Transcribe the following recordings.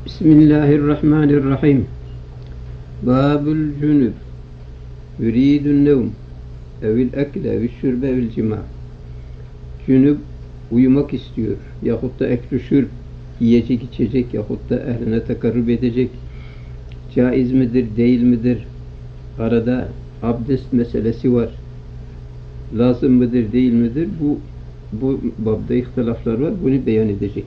Bismillahirrahmanirrahim. Babul cünüb yuridun nevm evil ekle evil şürbe evil cima. Cünüb uyumak istiyor yahut da eklu şürb yiyecek içecek yahut da ehline tekarrub edecek. Caiz midir değil midir? Arada abdest meselesi var. Lazım mıdır değil midir? Bu babda ihtilaflar var. Bunu beyan edecek.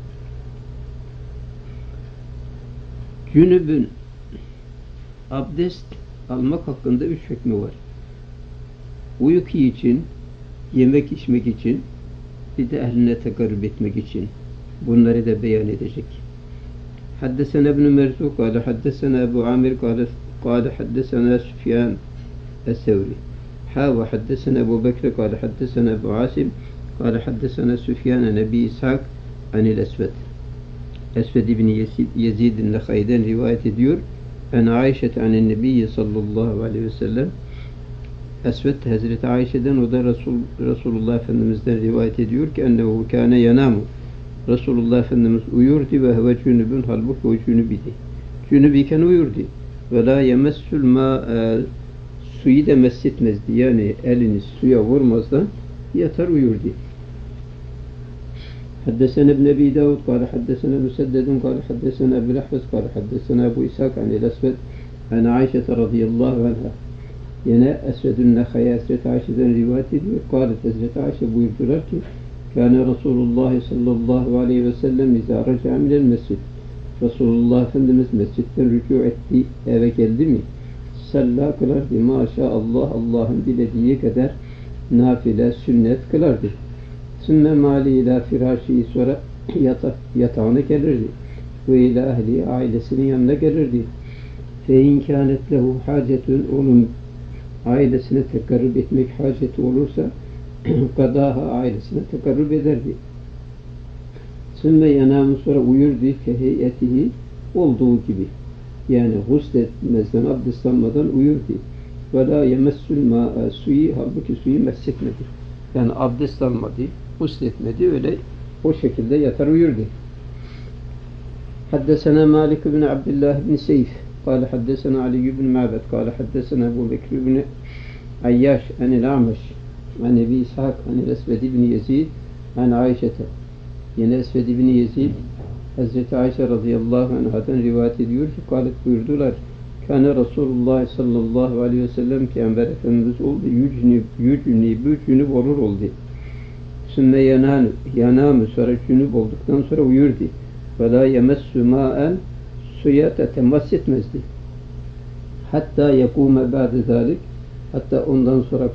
Cünübün abdest almak hakkında 3 hükmü var. Uyku için, yemek içmek için, bir de ehline tekarrub etmek için. Bunları da beyan edecek. Haddesena ibn Merzuk, kâle haddesena Ebu Amir, kâle haddesena Süfyan es-Sevri. Ve haddesena Ebu Bekir, kâle haddesena Ebu Asim, kâle haddesena Süfyan Ebi İshak anil Esved. Esved ibn Yezid el-Nekhai'den rivayet ediyor. En Ayşe anin Nebiyyi sallallahu aleyhi ve sellem. Esved Hazreti Ayşe'den, o da Resulullah Efendimiz'den rivayet ediyor ki ennehu kâne yenamu. Resulullah Efendimiz uyurdu ve heve cünübün, halbuki o cünüb idi. Cünüb iken uyurdu. Ve la yemessül mâ'e, suyu da mesletmezdi. Yani elini suya vurmazdan yatar uyurdu. Haddesena ibn Ebi Davud, kâle haddesena Müseddedun, kâle haddesena Ebu Lahfız, kâle haddesena Ebu İshak anil Esved, en Ayşe radıyallahu anha. Yine Esved'ün Nekhai'ye Hazreti Ayşe'den rivayet ediyor. Kâlet Hazreti Ayşe buyurdular ki kâne Resulullah sallallahu aleyhi ve sellem izâ raca'a minel mescid. Resulullah Efendimiz mescitten rükû etti, eve geldi mi? Salla kılardı. Maşallah, Allah'ın dilediği kadar nafile, sünnet kılardı. Sümme mali ila firâşi, sonra yatağına gelirdi. Ve ila ahli, ailesinin yanına gelirdi. Fe in kânet lehu hâcetun, onun ailesine tekarrub etmek haceti olursa kadaha, ailesine tekarrub ederdi. Sümme yanâmı, sonra uyurdu feheyetihi, olduğu gibi. Yani gusletmezden, abdest almadan uyurdu. Ve la yemessül mâ'e, suyu, halbuki suyu messetmedi. Yani abdest almadı, gusletmedi, öyle o şekilde yatar uyurdu. Haddesena Malik ibn Abdullah ibn Seyf, kâle haddesena Ali ibn Ma'bed, kâle haddesena Ebu Bekir ibn Ayyaş anil A'meş, an Ebi İshak anil Esved ibn Yezid an Ayşe'te. Yine Esved ibn Yezid Hazreti Ayşe radıyallahu anha'dan rivayet ediyor ki kâlet, buyurdular, kâne Resulullah sallallahu aleyhi ve sellem, Peygamber Efendimiz oldu, cünüb olur oldu. Sümme yanâmı, sonra cünüb olduktan sonra uyurdu. Ve lâ yemessü mâ'en, suya temas etmezdi. Hatta yekûme ba'de zâlik, hatta ondan sonra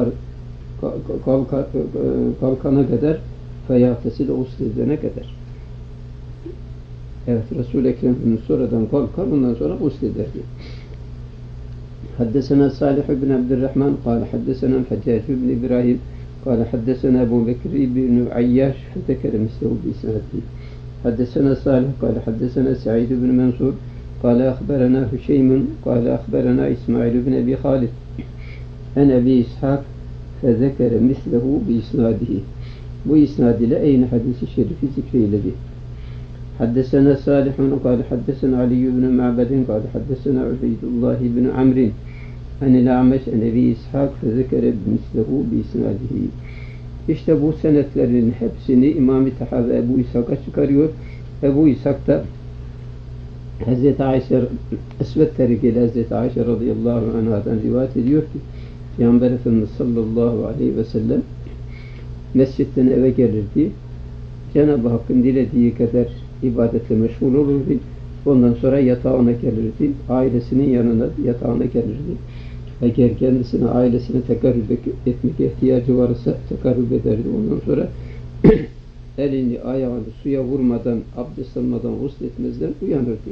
kalkana kadar, feyâtesil usledene kadar. Evet, Resul-i Ekrem'in sonradan kalkar, ondan sonra uslederdi. Haddesena Salih ibn Abdurrahman, kâle haddesena Heccac ibn İbrahim, kâle haddesena Ebu Bekir ibn Ayyaş, fezekere mislehu bi-isnâdihi. Haddesena Salih, kâle haddesena Sa'id ibn Mansur, kâle akhberena Hüşeymun, kâle akhberena İsmail ibn Ebi Halid, en Ebi İshak, fezekere mislehu bi-isnâdihi. Bu isnad ile aynı hadisi şerifi zikreyledi. Haddesena Salihun, kâle haddesena Ali ibn Ma'bedin, kâle haddesena Ubeydullah ibn Amrin, enil A'meş, en Ebi İshak, fezekere mislehu bi-isnâdihi. İşte bu senetlerin hepsini İmam-ı Tahavi Ebu İshak'a çıkarıyor. Ebu İshak da Hazreti Ayşe, Esved tarikiyle Hazreti Ayşe radıyallahu anh'dan rivayet ediyor ki Peygamber Efendimiz sallallahu aleyhi ve sellem mescitten eve gelirdi. Cenab-ı Hakk'ın dilediği kadar ibadetle meşgul olurdu. Ondan sonra yatağına gelirdi. Ailesinin yanına yatağına gelirdi. Eğer kendisine, ailesine tekarrub etmek ihtiyacı varsa tekarrub ederdi. Ondan sonra elini, ayağını suya vurmadan, abdest almadan, gusletmezden uyanırdı.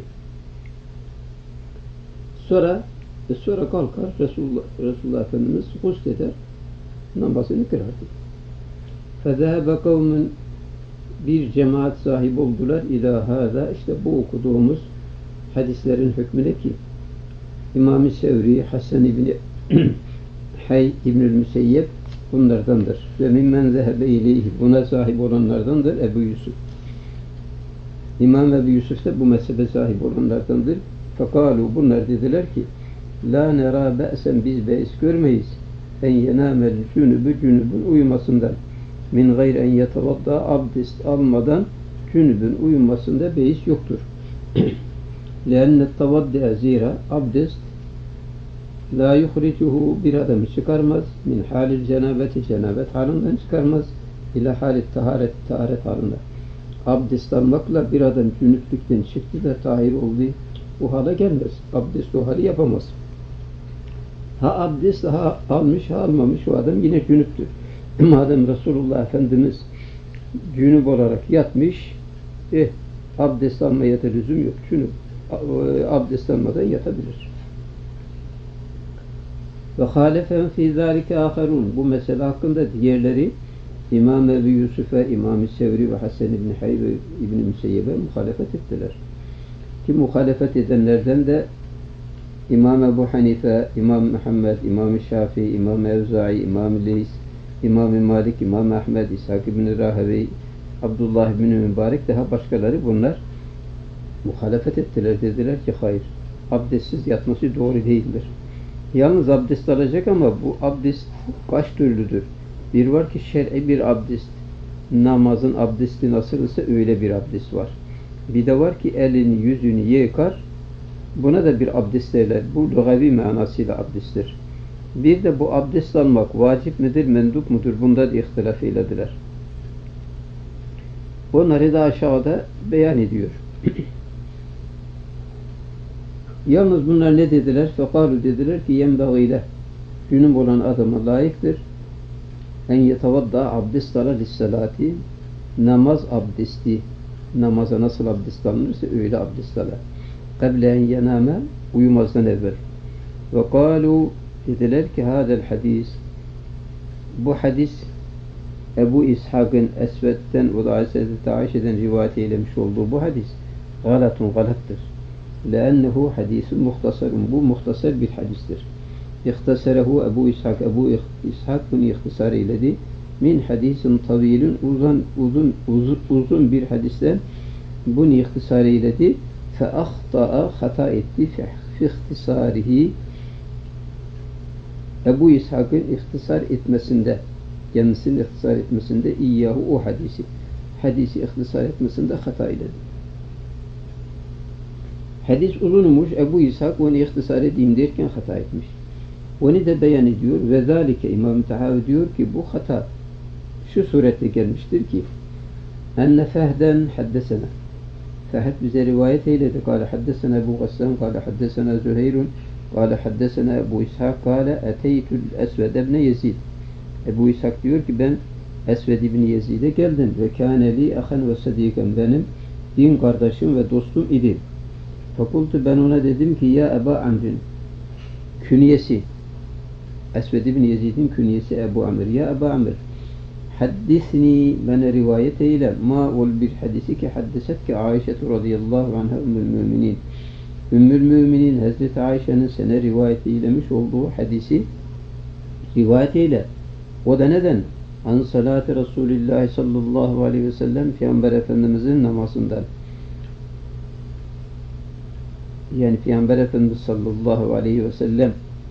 Sonra kalkar, Resulullah Efendimiz gusleder, namazını kırardı. فَذَهَبَ قَوْمٌ, bir cemaat sahibi oldular ila hâzâ, işte bu okuduğumuz hadislerin hükmüne ki İmam-ı Sevri, Hasan İbni Hay İbnül Müseyyep bunlardandır. Ve mimmen zehebe ileyhi, buna sahip olanlardandır Ebu Yusuf. İmam Ebu Yusuf da bu mezhebe sahip olanlardandır. Fekalu, bunlar dediler ki la nera be'sen, biz beis görmeyiz en yenâmel cünübün uyumasından, min gayr en yetevadda, abdest almadan cünübün uyumasında beis yoktur. Leenne tavaddi'e, zira abdest la yuhricuhu, bir adamı çıkarmaz, min halil cenabeti, cenabet halinden çıkarmaz, ila halit taharet, taharet halinde. Abdest almakla bir adam cünüplükten çıktı da tahir olduğu bu hale gelmez. Abdest o hali yapamaz. Ha abdest ha almış ha almamış, o adam yine cünüptür. Madem Resulullah Efendimiz cünüp olarak yatmış, abdest almaya da lüzum yok. Cünüp abdest almadan yatabilir. Ve hâlefen fî zâlike âherûn, bu mesele hakkında diğerleri İmam Ebu Yusuf'e, İmam-ı Sevri ve Hasan İbni Hayy ve İbni Müseyyeb'e muhalefet ettiler. Ki muhalefet edenlerden de İmam Ebu Hanife, İmam Muhammed, İmam Şafii, İmam Evza'i, İmam Leys, İmam Malik, İmam Ahmed, İshak İbni Rahevey, Abdullah İbni Mübarek, daha başkaları bunlar muhalefet ettiler. Dediler ki hayır, abdestsiz yatması doğru değildir. Yalnız abdest alacak ama bu abdest kaç türlüdür? Bir var ki şer'i bir abdest, namazın abdesti nasıl ise öyle bir abdest var. Bir de var ki elini yüzünü yıkar, buna da bir abdest derler. Bu lugavi manasıyla abdesttir. Bir de bu abdest almak vacip midir, mendup mudur? Bunda da ihtilaf eylediler. Onları da aşağıda beyan ediyor. Yalnız bunlar ne dediler? Fekalu, dediler ki yenbağıyla, cünüp olan adama layıktır en yetevadda, abdest alır lissalati, namaz abdesti, namaza nasıl abdest alınırsa öyle abdest alır. Kable en yename, uyumazdan evvel. Ve kalu, dediler ki hadel hadis, bu hadis Ebu İshak'ın Esved'den, o da Hazreti Ayşe'den rivayet eylemiş olduğu bu hadis galatun, galattır. Leennehu hadisun muhtasarun, bu muhtasar bir hadistir. İhtasarehu Ebu İshak, Ebu İshak bunu ihtisar eyledi. Min hadisin tavilun, uzun bir hadisten bunu ihtisar eyledi. Fe ahta'a, hata etti fi ihtisarihi, Ebu İshak'ın ihtisar etmesinde, kendisini ihtisar etmesinde, iyyahu, o hadisi ihtisar etmesinde hata eyledi. Hadis uzunmuş, Ebu İshak onu ihtisar edeyim derken hata etmiş. Onu da beyan ediyor. Ve zâlike, İmam-ı Tahavi diyor ki bu hata şu surette gelmiştir ki enne Fehden haddesena, Fehd bize rivayet eyledi. Kâle haddesena Ebu Gassan, kâle haddesena Züheyrun, kâle haddesena Ebu İshak, kâle eteytül Esved ibn Yezid. Ebu İshak diyor ki ben Esved ibn Yezid'e geldim ve kâneli ahan ve sadiqen, benim din kardeşim ve dostum idi. Fakultu, ben ona dedim ki ya Ebu Amr'in, künyesi Esved ibn Yezid'in künyesi Ebu Amr, ya Ebu Amr haddisni, bana rivayet eyle, ma ol bir hadisi ki haddesetke Ayşe radıyallahu anha ümmül müminin, ümmül müminin Hazreti Ayşe'nin sana rivayet eylemiş olduğu hadisi rivayet eyle. O da neden? An salati Resulullah sallallahu aleyhi ve sellem, Peygamber Efendimizin namazından. Yani Peygamber Efendimiz sallallahu aleyhi ve sellem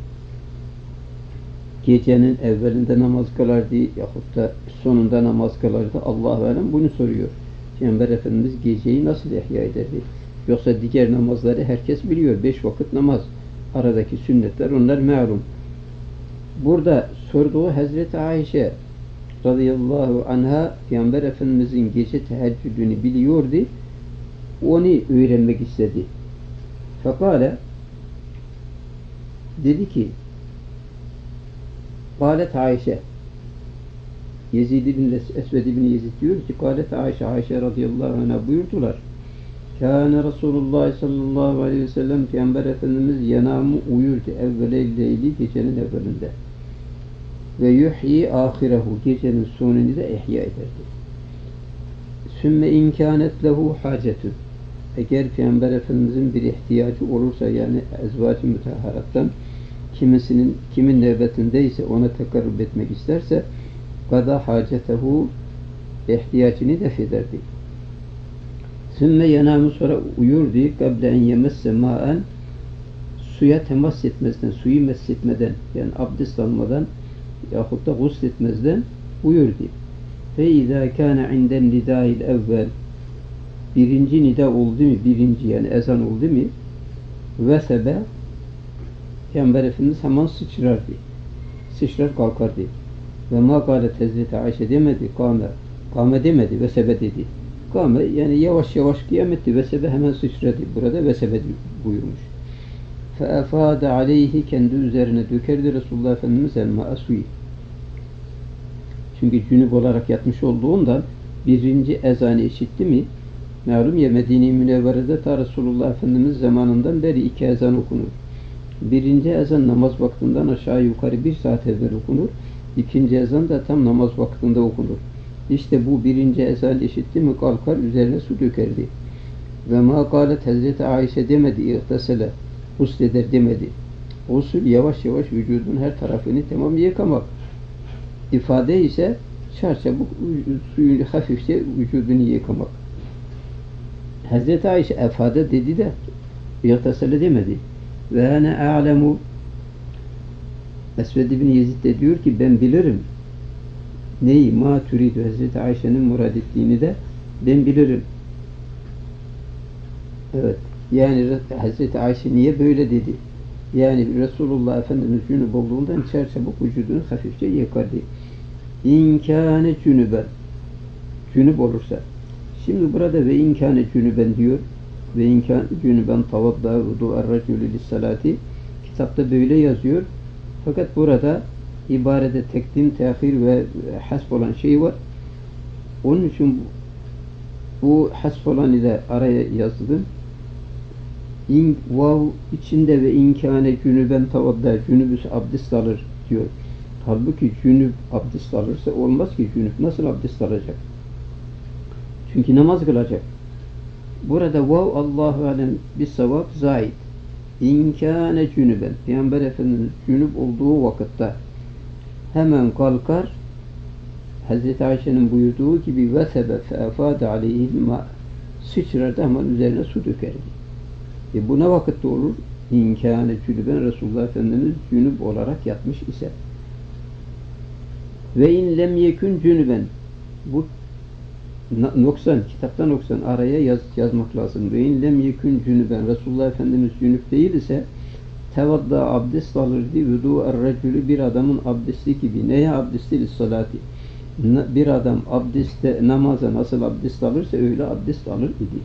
gecenin evvelinde namaz kılardı yahut da sonunda namaz kılardı. Allah-u Alem bunu soruyor. Peygamber Efendimiz geceyi nasıl ihya ederdi? Yoksa diğer namazları herkes biliyor. 5 vakit namaz. Aradaki sünnetler onlar malum. Burada sorduğu Hazreti Ayşe radıyallahu anha Peygamber Efendimizin gece teheccüdünü biliyordu. Onu öğrenmek istedi. Fekale, dedi ki Kâlet Ayşe, Yezid ibn Esved ibn Yezid diyor ki Kâlet Ayşe, Ayşe radıyallahu anh'a buyurdular. Kâne Resulullah sallallahu aleyhi ve sellem, Peygamber Efendimiz yenâmu, uyurdu evveleyli, gecenin evvelinde. Ve yuhyi ahirehu, gecenin sonunu da ihya ederdi. Sümme inkânet lehu hâcetun, eğer Peygamber Efendimizin bir ihtiyacı olursa, yani ezvâc-ı müteharattan kimin nöbetindeyse ona tekarrub etmek isterse kada hacetehu, ihtiyacını def ederdi. Sümme yenâmı sonra uyur diye kable en yemesse mâen suya temas etmezden, suyu mesletmeden yani abdest almadan yahut da gusletmezden uyur diye. Fe izâ kâne inden nidâil evvel birinci nida oldu mu? Birinci yani ezan oldu mu? Vesebe Peygamber Efendimiz hemen sıçrar diye. Sıçrar kalkar diye. Ve ma kâlet Hazreti Ayşe demedi, kâme demedi, vesebe dedi. Kâme yani yavaş yavaş kıyametti, vesebe hemen sıçradı. Burada vesebe buyurmuş. Feefâde aleyhi kendi üzerine dökerdi Resulullah Efendimiz elma suyu. Çünkü cünüp olarak yatmış olduğundan birinci ezanı işitti mi? Malum ya Medine-i Münevvere'de ta Resulullah Efendimiz zamanından beri 2 ezan okunur. Birinci ezan namaz vaktinden aşağı yukarı 1 saat evvel okunur. İkinci ezan da tam namaz vaktinde okunur. İşte bu birinci ezan işitti mi kalkar üzerine su dökerdi. Ve ma kâlet Hazreti Ayşe demedi, iğtesele, husleder demedi. Usul yavaş yavaş vücudun her tarafını tamam yıkamak. İfade ise çarçabuk suyunu hafifçe vücudunu yıkamak. Hazreti Ayşe efade dedi de iğtesele demedi. Ve ene a'lemu Esved ibn Yezid de diyor ki ben bilirim neyi ma türidü Hazreti Ayşe'nin murad ettiğini de ben bilirim. Evet. Yani Hazreti Ayşe niye böyle dedi? Yani Resulullah Efendimiz cünüp olduğundan çarçabuk vücudunu hafifçe yıkardı. İnkâne cünüben cünüp olursa. Şimdi burada ve inkâne cünüben diyor. Ve inkâne cünüben tavadda vudu'ar racülü lissalati kitapta böyle yazıyor. Fakat burada ibarede tekdim, tehir ve hasf olan şey var. Onun için bu hasf olanı da araya yazdım. Vav içinde ve inkâne cünüben tavadda cünübüs abdest alır diyor. Halbuki cünüp abdest alırsa olmaz ki cünüp nasıl abdest alacak? Çünkü namaz kılacak. Burada vav Allahu alem bir sevap zahid. İnkâne cünüben Peygamber Efendimiz cünüp olduğu vakitte hemen kalkar Hazreti Ayşe'nin buyurduğu gibi vesebe feefâde aleyhilmâ sıçrar da hemen üzerine su dökerdi. Bu ne vakitte olur? İnkâne cünüben Resulullah Efendimiz cünüp olarak yatmış ise. Ve in lem yekün cünüben bu noksan, kitapta noksan araya yazmak lazım. Ve in lem yekün cünüben Resulullah Efendimiz cünüp değil ise tevadda abdest alırdı vudu'ar racülü bir adamın abdesti gibi. Neye abdesti? Lissalati. Bir adam abdeste, namaza nasıl abdest alırsa öyle abdest alır idi.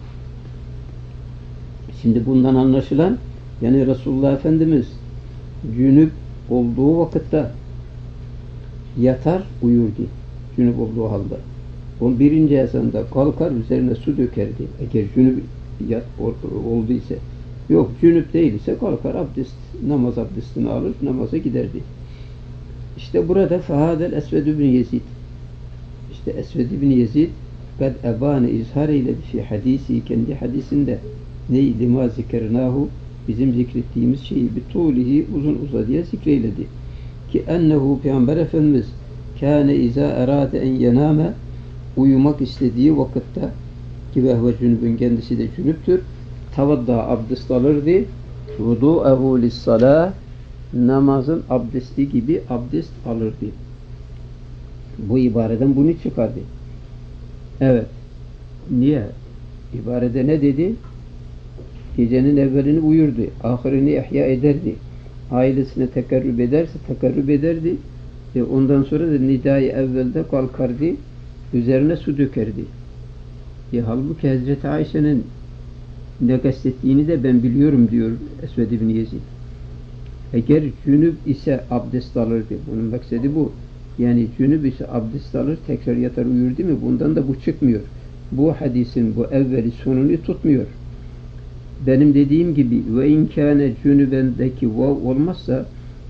Şimdi bundan anlaşılan yani Resulullah Efendimiz cünüp olduğu vakitte yatar uyurdu. Cünüp olduğu halde. O birinci ezanda kalkar üzerine su dökerdi. Eğer cünüp olduysa. Yok cünüp değilse kalkar abdest, namaz abdestini alır, namaza giderdi. İşte burada fehadel Esved ibn Yezid. İşte Esved ibn Yezid kad ebane izhar eyledi fi hadisi kendi hadisinde neydi ma zikernahu bizim zikrettiğimiz şeyi bitulihi uzun uzadıya zikreyledi. Ki ennehu Peygamber Efendimiz kâne izâ erâde en yenâme uyumak istediği vakitte ki vehve cünübün kendisi de cünüptür. Tavadda abdest alırdı. Vudu'ehu lissalâh namazın abdesti gibi abdest alırdı. Bu ibareden bunu çıkardı. Evet. Niye? İbarede ne dedi? Gecenin evvelini uyurdu. Ahirini ihya ederdi. Ailesine tekerrüb ederse tekerrüb ederdi. Ondan sonra da nidai evvelde kalkardı. Üzerine su dökerdi. Halbuki Hazreti Ayşe'nin ne kastettiğini de ben biliyorum diyor Esved ibn Yezid. Eğer cünüp ise abdest alırdı. Bunun maksedi bu. Yani cünüp ise abdest alır tekrar yatar uyur değil mi? Bundan da bu çıkmıyor. Bu hadisin bu evveli sonunu tutmuyor. Benim dediğim gibi ve inkâne cünübendeki vav olmazsa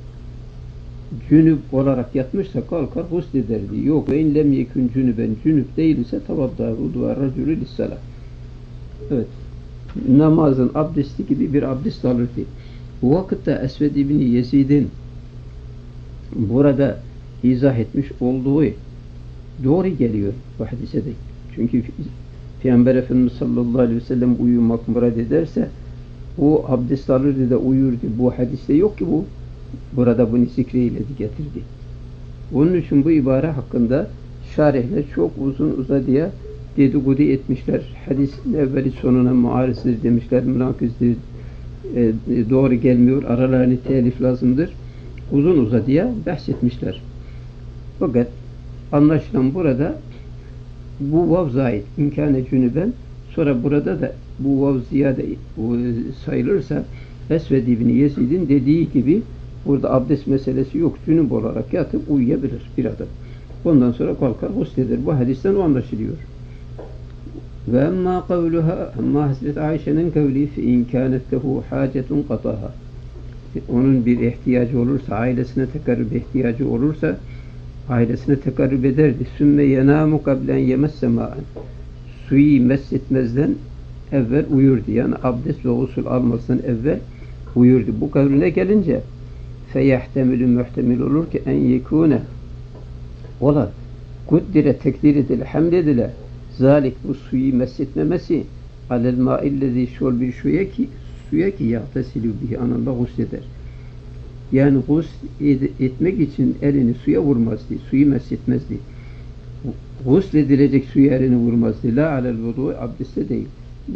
cünüp olarak yatmışsa kalkar huslederdi. Yok ve in lem yekün cünüben cünüp değilse tavadda vudu'ar racülü lissalâh. Evet. Namazın abdesti gibi bir abdest alırdı. Bu vakitte Esved ibn Yezid'in burada izah etmiş olduğu doğru geliyor bu hadise de. Çünkü Peygamber Efendimiz sallallahu aleyhi ve sellem uyumak murad ederse o abdest alırdı da uyurdu. Bu hadiste yok ki bu. Burada bunu zikreyledi, getirdi. Onun için bu ibare hakkında şarihler çok uzun uzadıya dedikodu etmişler. Hadisin evveli sonuna muaristir demişler, münakizdir, doğru gelmiyor, aralarını telif lazımdır. Uzun uzadıya bahsetmişler. Fakat anlaşılan burada bu vav zahid, imkâne cünüben, sonra burada da bu vav ziyade sayılırsa Esved İbni Yezid'in dediği gibi burada abdest meselesi yok. Cünüp olarak yatıp uyuyabilir bir adam. Ondan sonra kalkar husleder. Bu hadisten o anlaşılıyor. Ve emmâ kavluha, amma Hazreti Ayşe'nin kavli fi inkânet lehu hâcetun qataha. Onun bir ihtiyacı olursa, ailesine tekarrübe ihtiyacı olursa ailesine tekarrüb ederdi. Sümme yenâmu kablen yemesse mâen. Suyu mesletmezden evvel uyurdu. Yani abdest ve usul almasından evvel uyurdu. Bu kavline gelince feyehtemilu muhtemil olur ki en yekûne ola kuddire tekdir edile, hamd edile zalik bu suyu mesletmemesi alel mâillezî şol bir suya ki yağtesilu bihi anında gusleder. Yani gusl etmek için elini suya vurmazdı, suyu mesletmezdi. Gusl edilecek suya elini vurmazdı. La alel vudu abdeste değil.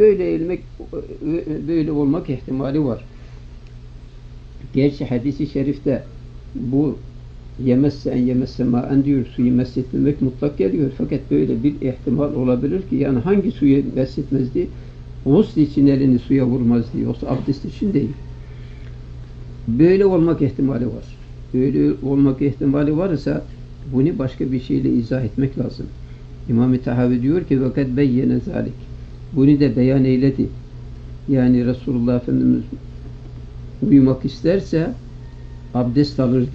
Böyle olmak ihtimali var. Gerçi hadis-i şerifte bu yemesse mâen diyor, suyu mesletmemek mutlak geliyor. Fakat böyle bir ihtimal olabilir ki yani hangi suyu mesletmezdi? Gusl için elini suya vurmazdı. Yoksa abdest için değil. Böyle olmak ihtimali var. Böyle olmak ihtimali varsa bunu başka bir şeyle izah etmek lazım. İmam-ı Tahavi diyor ki vakat beyyene zalik. Bunu da beyan eyledi. Yani Resulullah Efendimiz uyumak isterse abdest alırdı.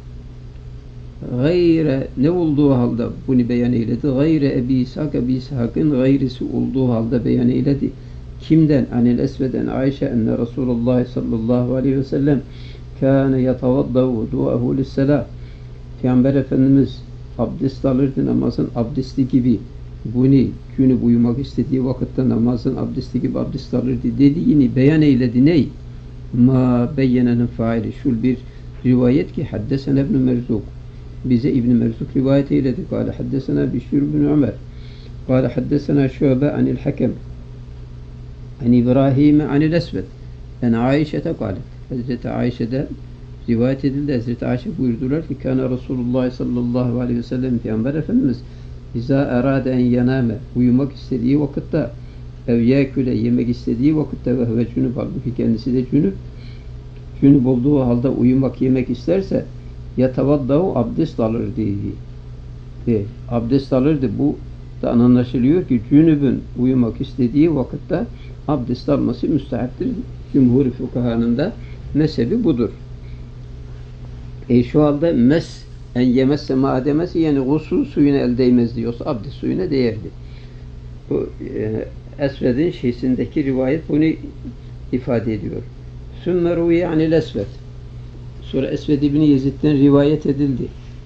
Gayre ne olduğu halde bunu beyan eyledi. Gayre Ebi İshak'ın gayrisi olduğu halde beyan eyledi. Kimden? Anil Esved'en Ayşe enne Resulullah sallallahu aleyhi ve sellem kâne yetavaddav vudu'ahu lisselâh. Peygamber Efendimiz abdest alırdı, namazın abdesti gibi. Bunu günü uyumak istediği vakitte namazın abdesti gibi abdest alırdı dediğini beyan eyledi. Ney? Ma beyyenenin faili. Şul bir rivayet ki haddesene İbn Merzuk. Bize İbn Merzuk rivayet eyledi. Kâle haddesena Bişir bin Ömer. Kâle haddesena Şu'be anil Hakem. An İbrahim anil Esved. En Ayşe'te kâlet. Hazreti Ayşe'de rivayet edildi. Hazreti Ayşe buyurdular ki Kâne Resulullah sallallahu aleyhi ve sellem Peygamber Efendimiz İzâ erâde en yenâme uyumak istediği vakitte ev yeküle yemek istediği vakitte ve heve cünüp halbuki kendisi de cünüp olduğu halde uyumak yemek isterse yatavaddahu abdest alırdı. Abdest alırdı. Bu da anlaşılıyor ki cünübün uyumak istediği vakitte abdest alması müstehaptır. Cumhur-i fukahanın da mezhebi budur. Şu halde en yemezse ma demesi yani gusül suyuna el değmez diyorsa abdest suyuna değerdi. Bu Esved'in şeysindeki rivayet bunu ifade ediyor. Sümme ruviye anil Esved. Sonra Esved İbni Yezid'den rivayet edildi.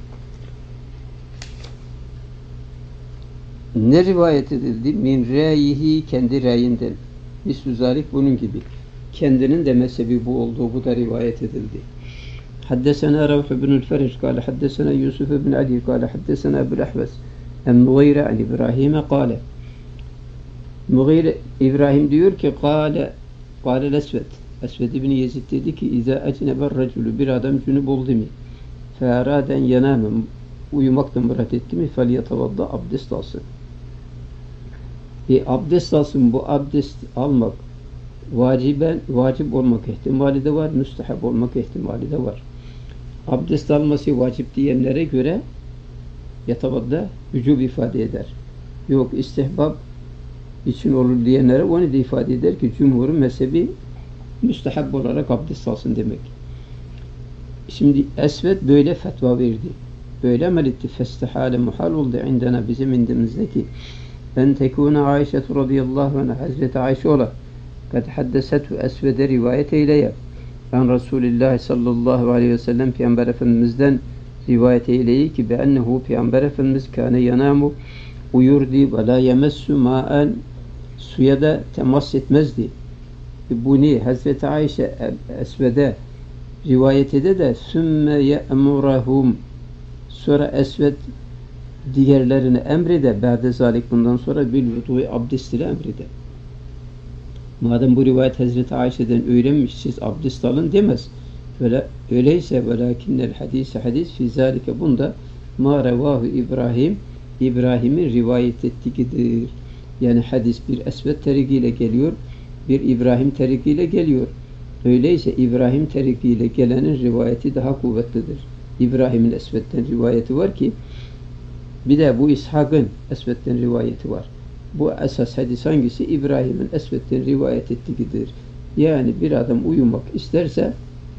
Ne rivayet edildi? Min râyihi kendi râyinden. Mislu zalik bunun gibi. Kendinin de mezhebi bu olduğu bu da rivayet edildi. Haddesena Ravh ibn-ül Feric kâle haddesena Yusuf ibn Ali kâle haddesena Ebul Ahves en-Mughire an İbrahim'e kâle Mughire İbrahim diyor ki kâle Esved Esved ibn Yezid dedi ki İzâ ecneber racülü bir adam cünüp oldu mu fe'erâden yenâmem uyumaktan murat etti mi felyetavadda abdest alsın. Abdest alsın, bu abdest almak vacip olmak ihtimali de var, müstehab olmak ihtimali de var. Abdest alması vacip diyenlere göre yetavadda vücub ifade eder. Yok istihbab için olur diyenlere onu da ifade eder ki cumhurun mezhebi müstehab olarak abdest alsın demek. Şimdi Esved böyle fetva verdi. Böyle amel etti. Festihale muhal oldu indena bizim indimizdeki en tekune Ayşe radıyallahu anh Hazreti Ayşe ola kad haddesethu Esved'e rivayet eyleye ben Resulullah sallallahu aleyhi ve sellem Peygamber Efendimiz'den rivayet eyleyi ki beennehu Peygamber Efendimiz kâne yanâmu uyurdu ve la yemessu ma'an, suya da temas etmezdi. Bunu Hazreti Ayşe Esved'e rivayet ede de sümme ye'murahum, sonra Esved diğerlerine emrede, ba'de zalik, bundan sonra bil vudu'i, abdest ile emrede. Madem bu rivayet Hazreti Ayşe'den öğrenmiş, siz abdest alın demez. Öyleyse velakinnel hadis fi zalike, bunda ma revahu İbrahim, İbrahim'in rivayet ettiğidir. Yani hadis bir Esved terikiyle geliyor, bir İbrahim terikiyle geliyor. Öyleyse İbrahim terikiyle gelenin rivayeti daha kuvvetlidir. İbrahim'in Esved'den rivayeti var ki, bir de bu İshak'ın Esved'den rivayeti var. Bu esas hadis hangisi? İbrahim'in Esved'den rivayet ettiğidir. Yani bir adam uyumak isterse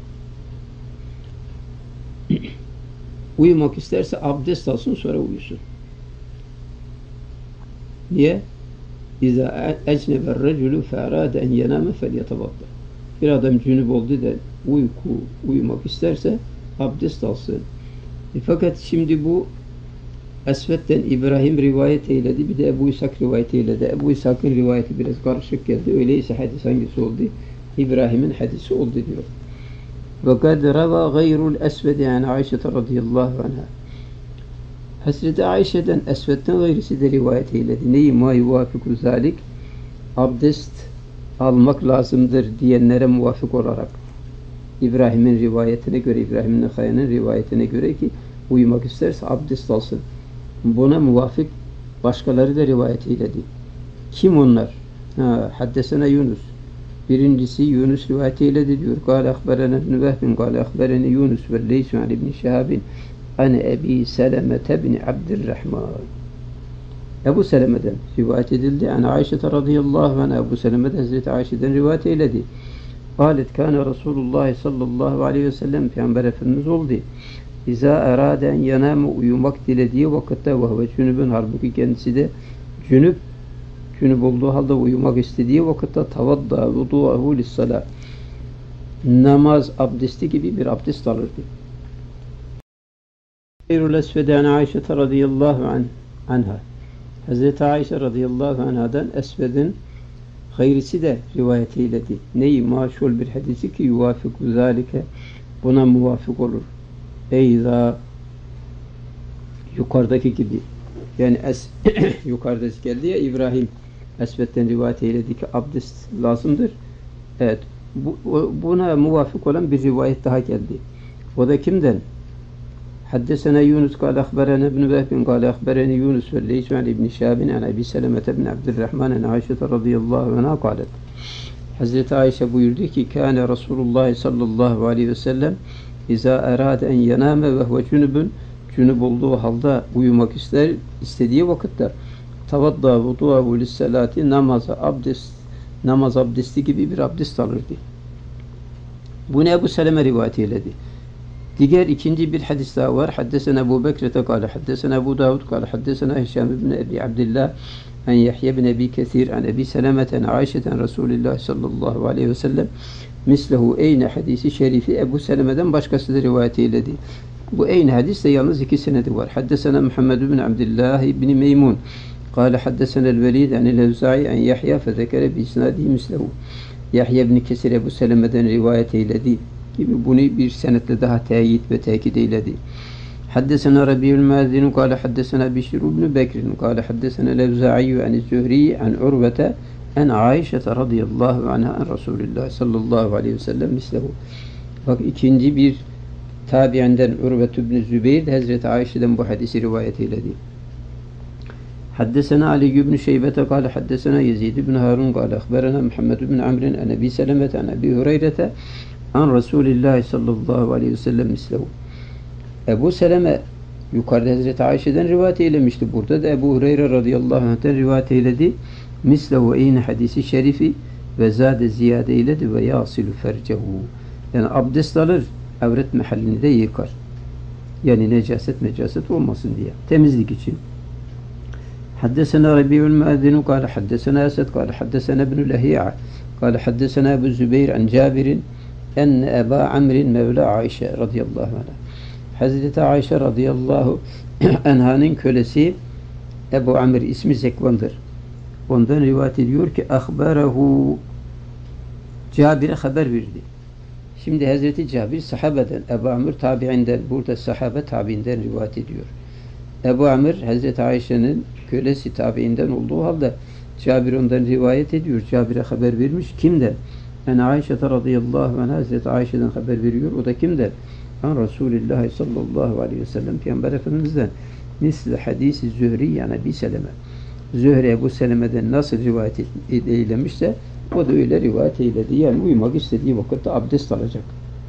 abdest alsın, sonra uyusun. Niye? İza ecnebe reculu fe arade en yename felyetevadda. Bir adam cünüp oldu da uyumak isterse abdest alsın. Fakat şimdi bu Esved'den İbrahim rivayet eyledi, bir de Ebu İshak rivayet eyledi. Ebu İshak'ın rivayeti biraz karışık geldi. Öyleyse hadis hangisi oldu? İbrahim'in hadisi oldu diyor. Ve kad rava gayrul Esved, yani Ayşe radıyallahu anha. Hazreti Ayşe'den Esved'den gayrisi de rivayet eyledi. Neyi? Ma yuvafiku zalik, abdest almak lazımdır diyenlere muvafık olarak. İbrahim'in rivayetine göre, İbrahim'in Nekhayan'ın rivayetine göre ki uyumak isterse abdest alsın. Buna muvafık başkaları da rivayet eyledi. Kim onlar? Haddesena Yunus. Birincisi Yunus rivayet eyledi diyor. Kâle akberene ibn Vehbin, kâle akberene Yunus ve leysu an ibn Şehabin ane Ebi Selemete bin Abdurrahman. Ebu Seleme'den rivayet edildi. Yani Ayşe radıyallahu anh, Ebu Seleme'den Hazreti Ayşe'den rivayet eyledi. Kâlet kâne Resulullah sallallahu aleyhi ve sellem, Peygamber Efendimiz oldu. İza erâde en yenâme, uyumak dilediği vakitte ve huve cünübün, halbuki kendisi de cünüp olduğu halde uyumak istediği vakitte tavadda vudu'ahu lissalâh, namaz abdesti gibi bir abdest alırdı. Gayrul Esved'an Ayşe radıyallahu anha. Hazreti Ayşe radıyallahu anhadan Esved'in gayrisi de rivayet eyledi. Neyi? Maşhur bir hadisi ki yuvafiku zalike, buna muvafık olur. Eyza, yukarıdaki gibi. Yani yukarıda geldi ya, İbrahim Esved'den rivayet eyledi ki abdest lazımdır. Evet. Buna muvafık olan bir rivayet daha geldi. O da kimden? Haddesena Yunus kâle akberene ibn Vehbin kâle akbereni Yunus ve leysu an ibn Şehabin an Ebi Selemete bin Abdurrahman an Ayşe radıyallahu anha kâlet. Hazreti Ayşe buyurdu ki kâne Resulullah sallallahu aleyhi ve sellem İza erâde en yenâme ve huve cünüp olduğu halde uyumak istediği vakitte tavadda vudu'ahu lissalâti, namaz abdesti gibi bir abdest alırdı. Bunu Ebu Seleme rivayet eyledi. Diğer ikinci bir hadis daha var. Haddesena Ebu Bekir'te kâle haddesena Ebu Davud kâle haddesena Hişam ibn Ebi Abdillah en Yahya ibn Ebi Kesir en Ebi Selemeten Ayşe'ten Resulullah sallallahu aleyhi ve sellem mislehu, eyne hadisi şerifi Ebu Seleme'den başkası da rivayet eyledi. Bu eyne hadis de yalnız iki senedi var. Haddesena Muhammed ibn Abdillah ibn Meymun kâle haddesena el-Velid en el-Evza'i en Yahya fezekere bi isnadi mislehu. Yahya ibn Kesir Ebu Seleme'den rivayet eyledi gibi bunu bir senetle daha teyit ve tekit eyledi. Haddesena Rabi'ül Muazzin kâle haddesena Bişir ibn Bekir kâle haddesena el-Evza'i en Zühri en Urvete en Ayşe radıyallahu anha en Resulullah sallallahu aleyhi ve sellem mislehu. Bak, ikinci bir tabiinden Urvet ibn Zübeyir Hazreti Ayşe'den bu hadisi rivayet eyledi. Haddesena Ali ibn Şeybete kâle haddesena Yezid ibn Harun kâle akberena Muhammed ibn Amr'in en Ebi Selemete en Ebi Hureyre'te en Resulullah sallallahu aleyhi ve sellem mislehu. Ebu Seleme yukarıda Hazreti Ayşe'den rivayet eylemişti. Burada da Ebu Hureyre radıyallahu anh'ten rivayet eyledi. Mislehu, eyni hadisi şerifi ve zade ziyade eyledi ve yasilu fercehu. Yani abdest alır, avret mahallini de yıkar. Yani necaset olmasın diye. Temizlik için. Haddesena Rabi'ül Muazzin kâle haddesena Esed kâle haddesena ibn Lehi'a kâle haddesena Ebu Zübeyir en Cabir'in en Eba Amr'in mevla Ayşe radıyallahu anha. Hazreti Ayşe radıyallahu anh'ın kölesi Ebu Amr ismi Zekvan'dır. Ondan rivayet ediyor ki ahbarahu, Cabir'e haber verdi. Şimdi Hazreti Cabir sahabeden, Ebu Amr tabiinden, burada sahabe tabiinden rivayet ediyor. Ebu Amr Hazreti Ayşe'nin kölesi tabiinden olduğu halde Cabir ondan rivayet ediyor. Cabir'e haber vermiş. Kimden? Yani Ayşe radıyallahu anh Hazreti Ayşe'den haber veriyor. O da kimden? An Resulullah sallallahu aleyhi ve sellem Peygamber Efendimiz'den. Misli hadisi Zühri yani Ebi Seleme. Zühri Ebu Seleme'den nasıl rivayet eylemişse o da öyle rivayet eyledi. Yani uyumak istediği vakitte abdest alacak.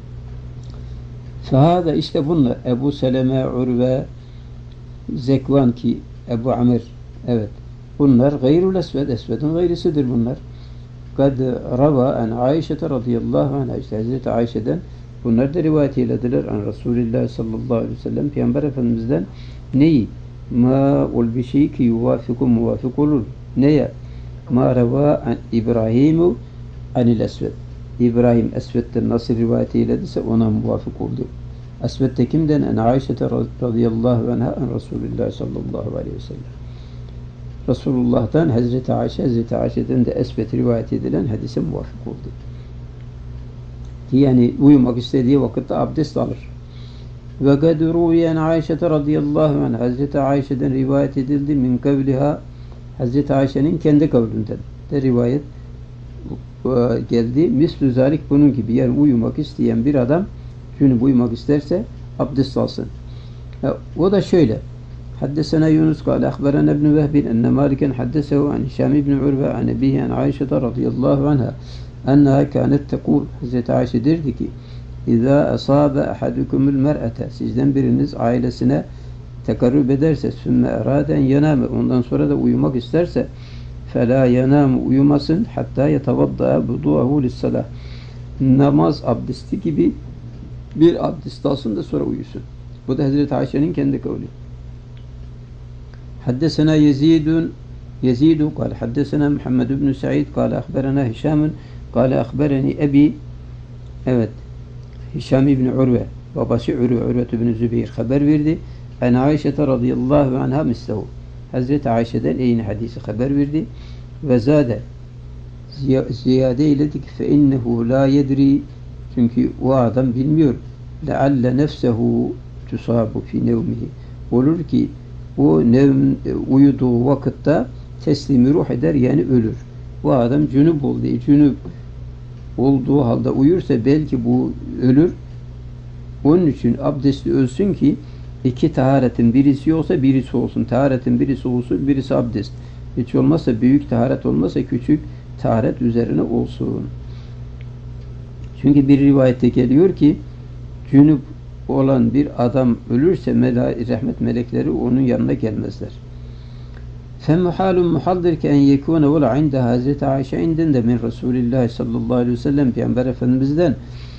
Fahada işte bunlar Ebu Seleme, Urve, Zekvan ki Ebu Amr, evet, bunlar gayrul esved, esvedin gayrisidir bunlar. Kad rava an Ayşe radıyallahu anha, işte Hazreti Ayşe'den bunlar da rivayet eylediler an Resulullah sallallahu aleyhi ve sellem Peygamber Efendimiz'den neyi? Ma ol bir şey ki yuvafiku muvafik olur. Neye? Ma rava an İbrahimu anil esved. İbrahim Esved'den nasıl rivayet eylediyse ona muvafık oldu. Esved'de kimden? En Ayşe radıyallahu anha en Resulullah sallallahu aleyhi ve sellem. Resulullah'tan Hazreti Ayşe, Hazreti Ayşe'den de Esved rivayet edilen hadise muvafık oldu. Yani uyumak istediği vakitte abdest alır. Ve kad ruviyen Ayşe radıyallahu anh Hazreti Ayşe'den rivayet edildi min kavliha, Hazreti Ayşe'nin kendi kavlinden de rivayet geldi. Mislü zalik, bunun gibi, yani uyumak isteyen bir adam cünüp uyumak isterse abdest alsın. O da şöyle. Haddesena Yunus kâle ahberena ibn Vehbin enne Maliken haddesehu an Hişam ibn Urve an ebihi an Ayşe radıyallahu anha enneha kânet tekul, Hazreti Ayşe derdi ki İzâ asâbe ahadukumul mer'ete, sizden biriniz ailesine tekarrüb ederse sümme eraden yenâme, ondan sonra da uyumak isterse felâ yenâme, uyumasın hattâ yetevadda'a budu'ahu lissalâh, namaz abdesti gibi bir abdest alsın da sonra uyusun. Bu da Hazreti Ayşe'nin kendi kavli. Haddesena Yezidu kâle haddesena Muhammed ibn Sa'id kâle ahberena Hişam'ın kâle ahbereni ebi, evet, Hişam ibn Urve, babası Urve ibn Zübeyir haber verdi. En Ayşe radıyallahu anha mislehu, Hazreti Ayşe'den aynı hadisi haber verdi. Ve zade, ziyade eyledik fe innehu la yedri, çünkü o adam bilmiyor. Lealle nefsehu tusabu fi nevmihi, olur ki o uyuduğu vakitte teslimi ruh eder, yani ölür. Bu adam cünüp oldu. Cünüp olduğu halde uyursa belki bu ölür. Onun için abdestli ölsün ki iki taharetin birisi yoksa birisi olsun. Taharetin birisi olsun, birisi abdest. Hiç olmazsa büyük taharet olmazsa küçük taharet üzerine olsun. Çünkü bir rivayette geliyor ki cünüp olan bir adam ölürse rahmet melekleri onun yanına gelmezler. فَمُحَالٌ muhaldir ki en yekûne ola inde Hazreti Ayşe indinde min Resulillah sallallahu aleyhi ve sellem Peygamber Efendimiz'den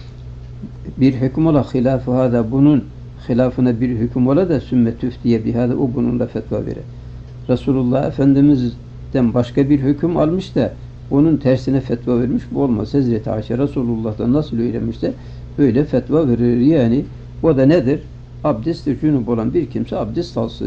bir hüküm ola hilafı hada, bunun hilafına bir hüküm ola da sümme tüftiye bihada, o bununla fetva verir. Resulullah Efendimiz'den başka bir hüküm almış da onun tersine fetva vermiş, bu olmaz. Hazreti Ayşe Resulullah'tan nasıl öğrenmişse öyle fetva verir. Yani o da nedir? Abdest-i cünüp olan bir kimse abdest alsın.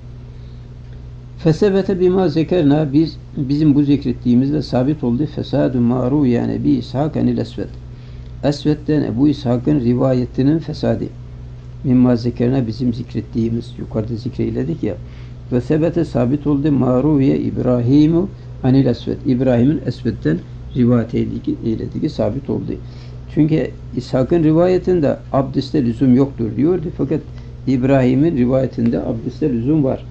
Fesebete bima zekerna, bizim bu zikrettiğimizde sabit oldu. Fesadu maru yani Ebi İshak anil Esved. Esved'den Ebu İshak'ın rivayetinin fesadi. Mimma zekerna, bizim zikrettiğimiz, yukarıda zikreyledik ya. Ve sebete sabit oldu maruye İbrahimu anil Esved. İbrahim'in Esved'den rivayet eylediği sabit oldu. Çünkü İshak'ın rivayetinde abdeste lüzum yoktur diyordu. Fakat İbrahim'in rivayetinde abdeste lüzum var.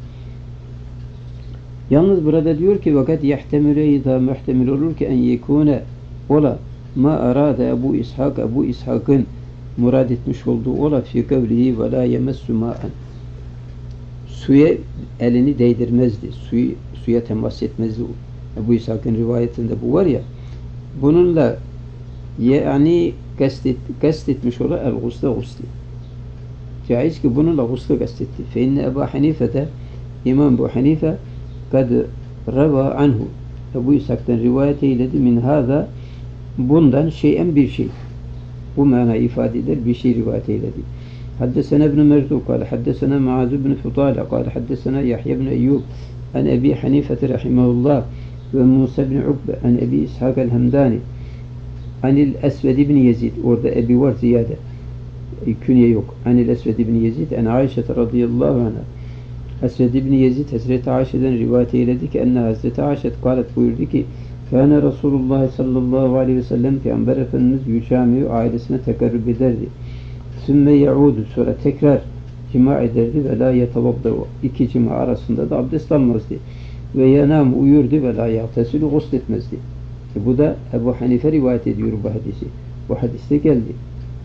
Yalnız burada diyor ki vakat yahtemile idâ muhtemil olur ki en yekûne ola ma arada Ebu İshak, Ebu İshak'ın murad etmiş olduğu ola fi kavlihi ve la yemessu ma'an, suya elini değdirmezdi, suya temas etmezdi. Ebu İshak'ın rivayetinde bu var ya, bununla yani kastetmiş ola el-gusle gusli. Caiz ki bununla gusle kastetti. Fe inne Ebu Hanife'de, İmam Ebu Hanife kad rava anhu, Ebu İshak'tan rivayet eyledi min hâzâ, bundan şeyen bir şey, bu mana ifade eder, bir şey rivayet eyledi. Haddesena ibn Merzuq kâle haddesena Muaz ibn Futâle kâle haddesena Yahya ibn Eyyub an Ebi Hanife rahimahullah ve Musa bin Ukbe an Ebi İshak el-Hamdani anil Esved ibn Yezid, orada Ebi var ziyade, künye yok. Anil Esved ibn Yezid en Ayşe radıyallahu anha. Esved ibn Yezid Hazreti Ayşe'den rivayet eyledi ki enne Hazreti Ayşe kâlet buyurdu ki kâne Resulullah sallallahu aleyhi ve sellem Peygamber Efendimiz yücamiu ailesine tekarrüb ederdi. Sümme yaudu, sonra tekrar cima ederdi ve la yetevabdu, iki cima arasında da abdest almazdı. Ve yanam, uyurdu ve la yagtesilu, gusletmezdi. Bu da Ebu Hanife rivayet ediyor bu hadisi. Bu hadiste geldi.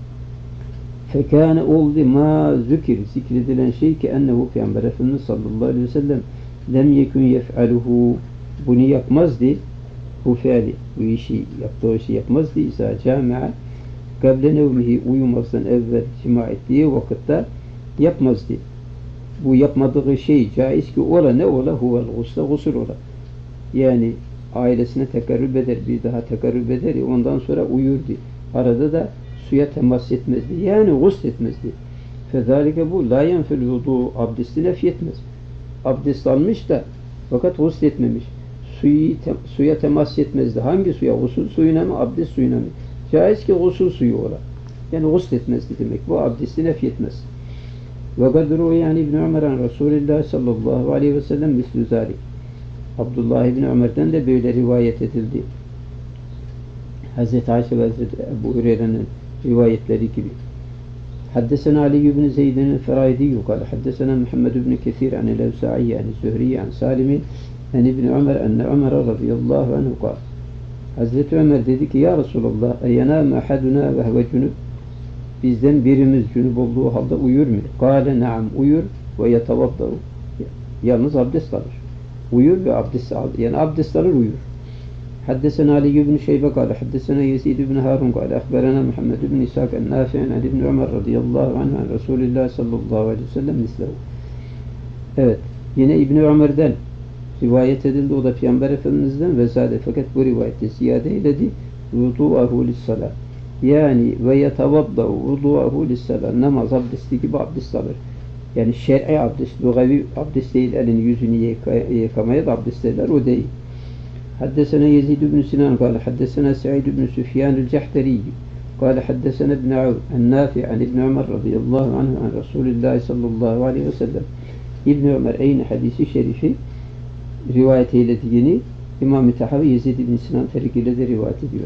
Fekâne oldu ma zükir, zikredilen şey ki ennehu Peygamber Efendimiz sallallahu aleyhi ve sellem lem yekun yef'aluhu, bunu yapmazdı, bu fiili, bu işi, yaptığı işi yapmazdı. İzâ câmi'a kable nevmihi, uyumazdan evvel cima ettiği vakitte yapmazdı. Bu yapmadığı şey caiz ki ola ne ola? Huvel gusle, gusül ola. Yani ailesine tekarrüb eder, bir daha tekarrüb eder, ondan sonra uyurdu. Arada da suya temas etmezdi. Yani gusletmezdi. Fezalike bu la yenfil vudu, abdesti nefyetmez. Abdest almış da fakat gusletmemiş. Suya temas etmezdi. Hangi suya? Gusül suyuna mı? Abdest suyuna mı? Caiz ki gusül suyu ola. Yani gusletmezdi demek. Bu abdesti nefyetmez. Ve kadru yani İbn Ömer'an Resulullah sallallahu aleyhi ve sellem mislü zalik. Abdullah İbn Ömer'den de böyle rivayet edildi. Hazreti Ayşe ve Hazreti Ebu Hureyre'nin rivayetleri gibi. Haddesena Ali ibn Zeyd'in el-Feraidi kâle haddesena Muhammed ibn Kesir an el-Evsa'iyye an Zühriye an Salim'in an İbn Ömer enne Ömer radıyallahu anhu kâle. Hazreti Ömer dedi ki ya Resulallah eyenâme ahaduna ve huve cünüb, bizden birimiz cünüp olduğu halde uyur mu? Kâle naam, uyur ve yetevaddahu, yalnız abdest alır. Uyur ve abdest alır. Yani abdest alır, uyur. Haddesena Ali ibn Şeybe kâle haddesena Yezid ibn Harun kâle ahberena Muhammed ibn İshak en-Nafi'in an İbn Ömer radıyallahu anh an Resulullah sallallahu aleyhi ve sellem mislehu. Evet. Yine İbn Ömer'den rivayet edildi. O da Peygamber Efendimiz'den ve zade, fakat bu rivayette ziyade eyledi. Vudu'ahu lis-salat. Yani ve yetevadda vudu'ahu lis-salat. Namaz abdesti gibi abdest alır. Yani şer'i abdest, lugavi abdest değil, elini yüzünü yıkamaya da abdest eder, o değil. Haddesena Yezid ibn Sinan kâle haddesena Sa'id ibn Süfyan el-Cehteri kâle haddesena ibn Avd en-Nafi' an İbn Ömer radıyallahu anhu an Resulullah sallallahu aleyhi ve sellem. İbn Ömer aynı hadisi şerifi rivayet eylediğini İmam-ı Tahavi Yezid ibn Sinan terikiyle de rivayet ediyor.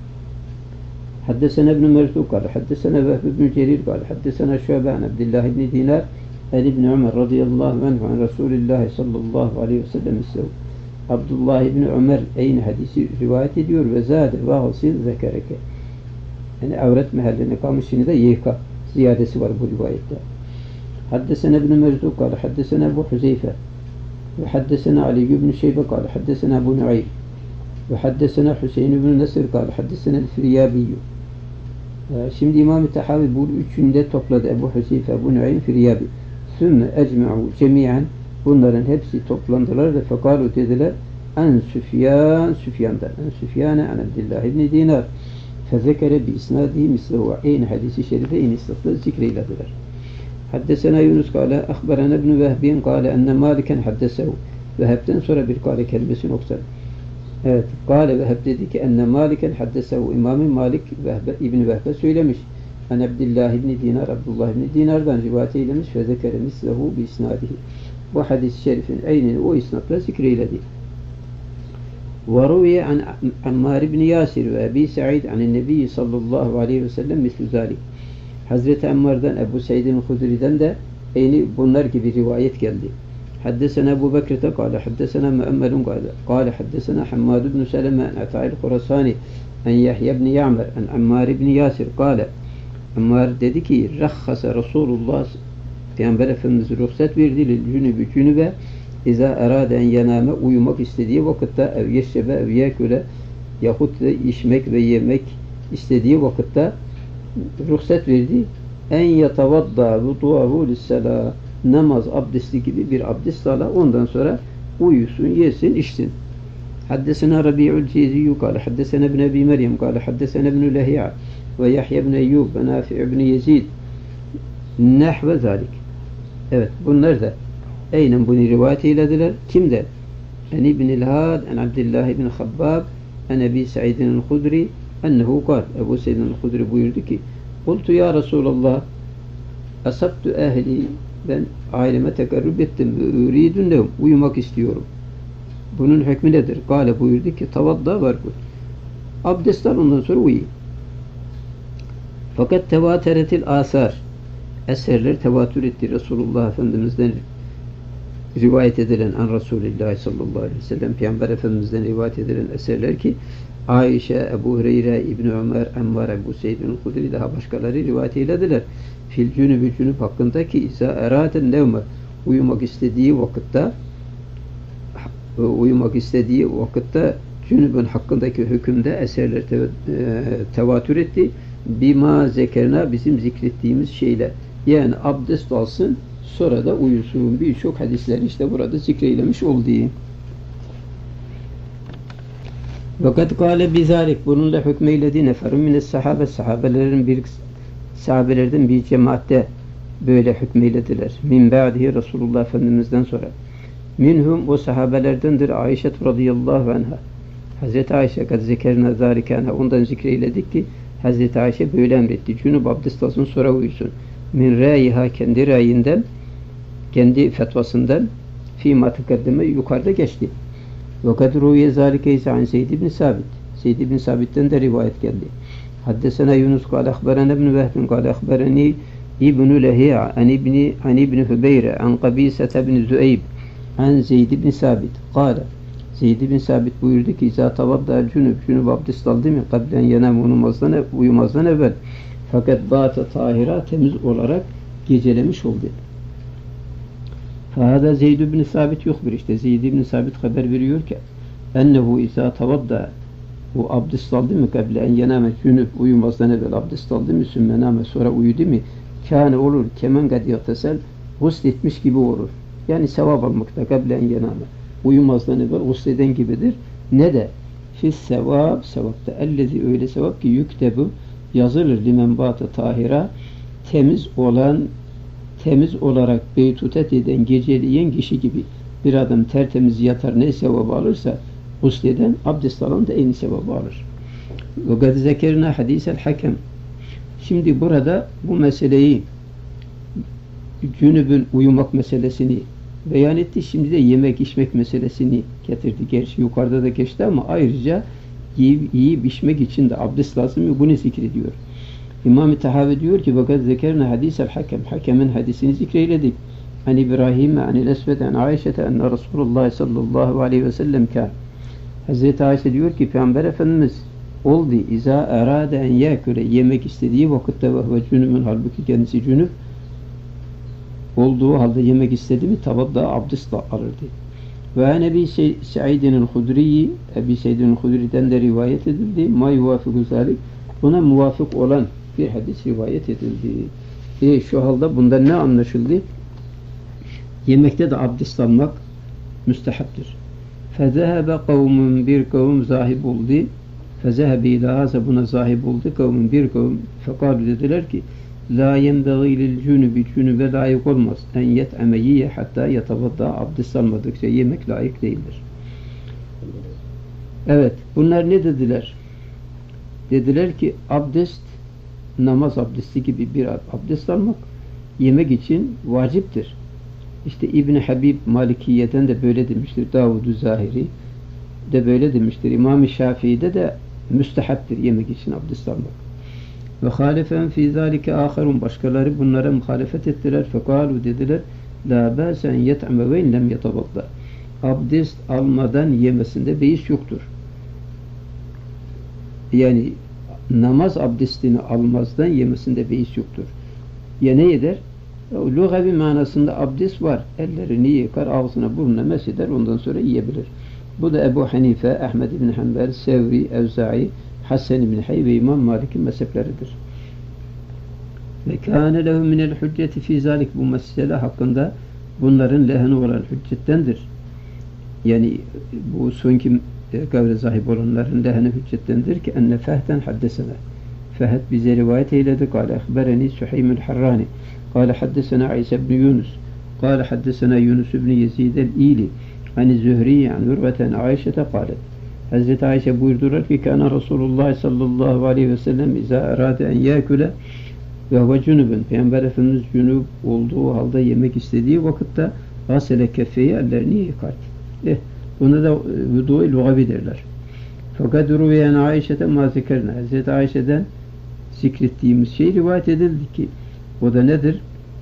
Haddesena ibn Mertuk kâle haddesena Vehb ibn Cerir kâle haddesena Şu'be an Abdullah ibn Dinar an İbn Ömer radıyallahu anhu an Resulullah sallallahu aleyhi ve sellem issehu. Abdullah ibn Ömer aynı hadisi rivayet ediyor ve zade ve hasil zekereke. Yani avret mehalline kalmışını da yıka ziyadesi var bu rivayette. Haddesena ibn Mertuk kâle haddesena Ebu Huzeyfe ve haddesena Ali ibn Şeybe kâle haddesena Ebu Nuaym ve haddesena Hüseyin ibn Nesir kâle haddesena el-Firyabiyyü. Şimdi İmam-ı Tahavi bu üçünde topladı. Ebu Huzeyfe, Ebu Nuaym, Firyabi. Sümme ecme'u cemiyen, bunların hepsi toplandılar ve fekalu dediler en Süfyan, Süfyan'dan en Süfyan'e en Abdullah ibn Dinar fezekere bi isnadihi mislehu, aynı hadisi şerife en istifle zikreylediler. Haddesena Yunus kâle ahberana ibn Vehbin kâle enne Maliken haddesehu. Vehb'den sonra bir kâle kelimesi noksan. Evet, kâle Vehb dedi ki enne Maliken haddesehu, İmam-ı Malik İbn Vehb'e söylemiş. En Abdullah ibn Dinar, Abdullah ibn Dinar'dan rivayet eylemiş fezekere mislehu bi isnadihi. Bu hadis-i şerifin aynını o isnatla zikreyledi. وروي عن عمار بن ياسر وأبي سعيد عن النبي sallallahu aleyhi ve sellem mislu zalik. Hazreti Ammar'dan, Ebu Said'in Hudri'den de aynı bunlar gibi rivayet geldi. Haddesena Ebu Bekir'de kâle haddesena Muammerun kâle haddesena Hammad ibn Seleme en Ata'il Khurasani en Yahya ibn Ya'mer en Ammar ibn Yasir kâle. Ammar dedi ki rahhasa Resulullah, Peygamber Efendimiz ruhsat verdi cünübe İza erade en yaname, uyumak istediği vakitte ev yeşşebe ev yeküle yahut da içmek ve yemek istediği vakitte ruhsat verdi. En yetevadda vudu'ahu lissalâ, namaz abdesti gibi bir abdest ala, ondan sonra uyusun, yesin, içsin. Haddesena Rabi'ul Ciziyyü kâle haddesena ibn Ebi Meryem kâle haddesena ibn Lehi'a ve Yahya ibn Eyyub ve Nafi' ibn Yezid nehve zalik. Evet, bunlar da Aynen bunu rivayet eylediler. Kimden? En İbn-i Had, en Abdullah ibn Habbab, en Ebi Sa'idin el-Hudri, ennehu kal. Ebu Sa'idin el-Hudri buyurdu ki, Kultu ya Resulallah, asabtu ehli, ben aileme tekarrub ettim. Üridun lehum, uyumak istiyorum. Bunun hükmü nedir? Kale buyurdu ki, tavadda var bu. Abdest al, ondan sonra uyu. Fakat tevateretil asar, eserler tevatür etti Resulullah Efendimiz'den rivayet edilen, an Resulullah sallallahu aleyhi ve sellem, Peygamber Efendimiz'den rivayet edilen eserler ki Ayşe, Ebu Hureyre, İbn Ömer, Emmar, Ebu Seyyid'in Hudri, daha başkaları rivayet eylediler. Fil cünübü cünüp hakkındaki izâ erâten nevme, uyumak istediği vakitte cünübün hakkındaki hükümde eserler tevatür etti. Bima zekerna, bizim zikrettiğimiz şeyler. Yani abdest alsın, sonra da uyusun. Birçok hadisler işte burada zikreylemiş olduğu. Fakat kâle bizâlik, bununla hükmeyledi neferun mines sahabe, sahabelerden bir cemaatte böyle hükmeylediler. Min ba'dihi, Resulullah Efendimiz'den sonra. Minhum, o sahabelerdendir Ayşe radıyallahu anha. Hazreti Ayşe kad zekerna zâlikâne, ondan zikreyledik ki Hazreti Ayşe böyle emretti. Cünüp abdest alsın, sonra uyusun. Min râyiha, kendi râyinden, kendi fetvasından, fîmâ tekaddeme, yukarıda geçti. Ve kad rûye zâlike ise an Seyyid ibn Sabit. Seyyid ibn Sabit'ten de rivayet geldi. Haddesena Yunus kâle ahberene ibn Vehbin kâle ahbereni İbn-i Lehi'a an İbn Hübeyre an Qabîsete ibn Züeyb an Zeyd ibn Sabit kâle. Zeyd ibn Sabit buyurdu ki izâ tavadda'l cünüp abdest aldı mı kablen yenam, uyumazdan evvel, fakat bâte tahira, temiz olarak gecelemiş oldu. Fâhâdâ Zeyd ibn Sabit yuhbir, işte Zeyd ibn Sabit haber veriyor ki ennehu izâ tavadda, o abdest aldı mı kablen yename, cünüp uyumazdan evvel abdest aldı mı, sümmename, sonra uyudu mu, kâne olur kemen kad yatesel, gusletmiş gibi olur. Yani sevap almakta kablen yename, uyumazdan evvel gusleden gibidir. Ne de? Fis sevap, sevapta ellezi, öyle sevap ki yüktebu, yazılır limen bâte tahira, temiz olarak beytutet eden, geceleyen kişi gibi. Bir adam tertemiz yatar, ne sevabı alırsa gusleden, abdest alan da aynı sevabı alır. Ve gad zekerna hadisel hakem. Şimdi burada bu meseleyi, cünübün uyumak meselesini beyan etti. Şimdi de yemek içmek meselesini getirdi. Gerçi yukarıda da geçti ama ayrıca yiyip içmek için de abdest lazım. Bunu zikrediyor. İmam-ı Tahavi diyor ki fakat zekerna hadisel hakem. Hakemin hadisini zikreyledik. An İbrahim, anil Esved, an Ayşe'te, enne Resulullah sallallahu aleyhi ve sellem kâr. Hazreti Ayşe diyor ki Peygamber Efendimiz oldu. İzâ erâde en yâküle, yemek istediği vakitte ve cünübün, halbuki kendisi cünüp olduğu halde yemek istedi mi tavadda, abdest alırdı. Ve Ebi Sa'idin el-Hudri'yi, Ebi Sa'idin el-Hudri'den de rivayet edildi. Ma yuvafıku zalik, buna muvafık olan bir hadis rivayet edildi. Şu halde bundan ne anlaşıldı? Yemekte de abdest almak müstehaptır. Fezehebe kavmun, bir kavim zahib oldu. Fezehebe ilahaza, buna zahib oldu. Kavmun, bir kavim, fekalu, dediler ki la yenbagî lil cünübi, cünübe layık olmaz. En yet'eme, yiye, hatta yetavadda, abdest almadıkça yemek layık değildir. Evet, bunlar ne dediler? Dediler ki abdest, namaz abdesti gibi bir abdest almak yemek için vaciptir. İşte İbn-i Habib Malikiye'den de böyle demiştir. Davud-u Zahiri de böyle demiştir. İmam-ı Şafii'de de müstehaptir yemek için abdest almak. Ve halifen fî zâlike âkharun, başkaları bunlara muhalefet ettiler. Fekâlu, dediler lâ bâsen yet'ame ve lem yetavadda, abdest almadan yemesinde beis yoktur. Yani namaz abdestini almazdan yemesinde beis yoktur. Ya ne eder? Lugavi manasında abdest var. Ellerini yıkar, ağzına burnuna mesheder, ondan sonra yiyebilir. Bu da Ebu Hanife, Ahmed ibn Hanbel, Sevri, Evza'i, Hasan ibn Hay ve İmam Malik'in mezhepleridir. Ve kâne lehu minel hücceti fî zâlik, bu mesele hakkında bunların lehine olan hüccettendir. Yani bu sonki gavre zahib olanların lehine hüccettendir ki enne Fehden haddesene. Fehd bize rivayet eyledi. Kâle ehbereni Süheymül Harrani. Kâle haddesena İsa ibn Yunus. قال حدثنا يونس بن يزيد الإيلي عن الزهري عن عروة عن عائشة قالت Hazreti Ayşe buyurdular ki kana Resulullah sallallahu aleyhi ve sellem izâ erâde en yâküle ve huve cünübün. Peygamber Efendimiz cünüp olduğu halde yemek istediği vakitte gasele keffeyi ellerini yıkardı. Buna da vudu-i lugavi derler. Fakat rüveyen Ayşe'den mazikerine. Hazreti Ayşe'den zikrettiğimiz şey rivayet edildi ki o da nedir?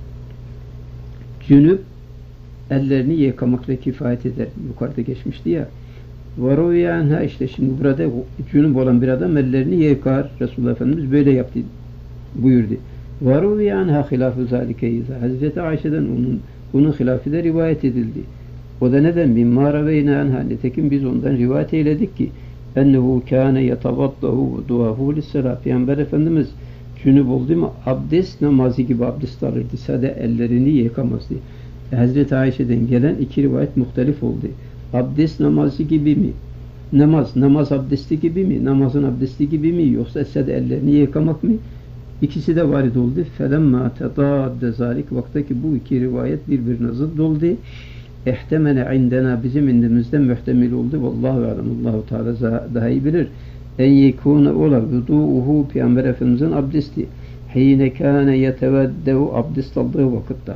Cünüp ellerini yıkamakla kifayet eder. Yukarıda geçmişti ya. Varuyanha işte şimdi burada cünüp olan bir adam ellerini yıkar. Resulullah Efendimiz böyle yaptı buyurdu. Varuyanha hilafı zalike izâ. Hazreti Ayşe'den bunun hilafı da rivayet edildi. O da neden? Mimma raveyna anha. Nitekim biz ondan rivayet eyledik ki ennehu kâne yetavaddahu vudu'ahu lissalâh. Peygamber Efendimiz cünüp oldu mu abdest namazı gibi abdest alırdı. Sade ellerini yıkamazdı. Hazreti Ayşe'den gelen iki rivayet muhtelif oldu. Abdest namazı gibi mi? Namaz abdesti gibi mi? Namazın abdesti gibi mi? Yoksa sade ellerini yıkamak mı? İkisi de varid oldu. فَلَمَّا تَضَادَ ذَلِكَ Vaktaki bu iki rivayet birbirine zıt oldu. اِحْتَمَنَ indena bizim indimizde muhtemel oldu. Vallahu alem. Allahu Teala daha iyi bilir. En yekûne ola vudu'uhu Peygamber Efendimiz'in abdesti. Hîne kâne yeteveddehu abdest aldığı vakitte.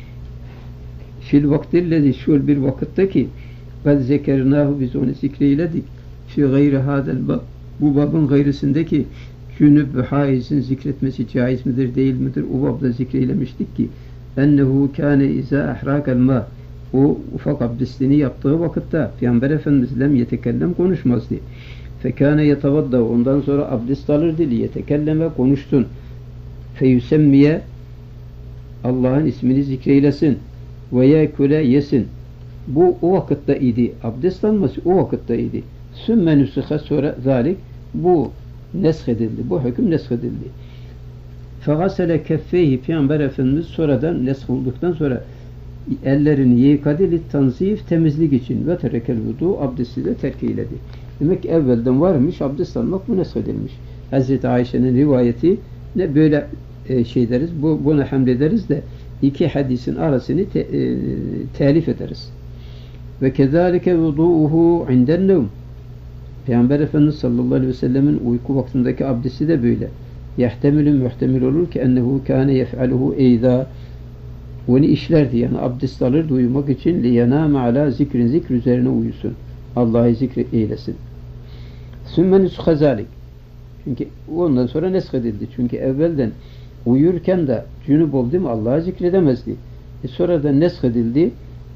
Fil vaktillezi şöyle bir vakitte ki kad zekernâhu biz onu zikreyledik. Fi gayri hadel bab bu babın gayrısındaki cünüp ve haizin zikretmesi caiz midir değil midir? O babda zikreylemiştik ki ennehu kâne izâ ahrâkel mâ o ufak abdestini yaptığı vakitte Peygamber Efendimiz lem yetekellem konuşmazdı. Fekâne yetavadda ondan sonra abdest alırdı li yetekelleme konuştun. Feyüsemmiye Allah'ın ismini zikreylesin. Ve yekule yesin. Bu o vakitte idi. Abdest alması o vakitte idi. Sümme nüsühe sonra zalik bu neshedildi. Bu hüküm neshedildi. Fegasele keffeyhi Peygamber Efendimiz sonradan nesh olduktan sonra ellerini yıkadı tanzif temizlik için ve terekel vudu abdesti de terk eyledi. Demek ki evvelden varmış abdest almak bu neshedilmiş. Hazreti Ayşe'nin rivayeti ne böyle şey deriz. Buna hamlederiz de iki hadisin arasını telif ederiz. Ve kezalike vudu'uhu inden nevm. Peygamber Efendimiz sallallahu aleyhi ve sellemin uyku vaktindeki abdesti de böyle. Yehtemilü muhtemil olur ki ennehu kâne yef'aluhu eyda onu işlerdi yani abdest alırdı uyumak için liyenâme alâ zikrin zikr üzerine uyusun. Allah'ı zikri eylesin. Sümme nüshazalik. Çünkü ondan sonra neshedildi. Çünkü evvelden uyurken de cünüp oldu mu Allah'ı zikredemezdi. Sonra da neshedildi.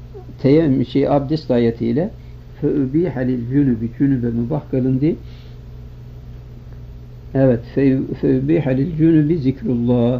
Abdest ayetiyle فَاُبِيحَ لِلْجُنُبِ cünübe mübah kılındı. Evet. فَاُبِيحَ لِلْجُنُبِ zikrullah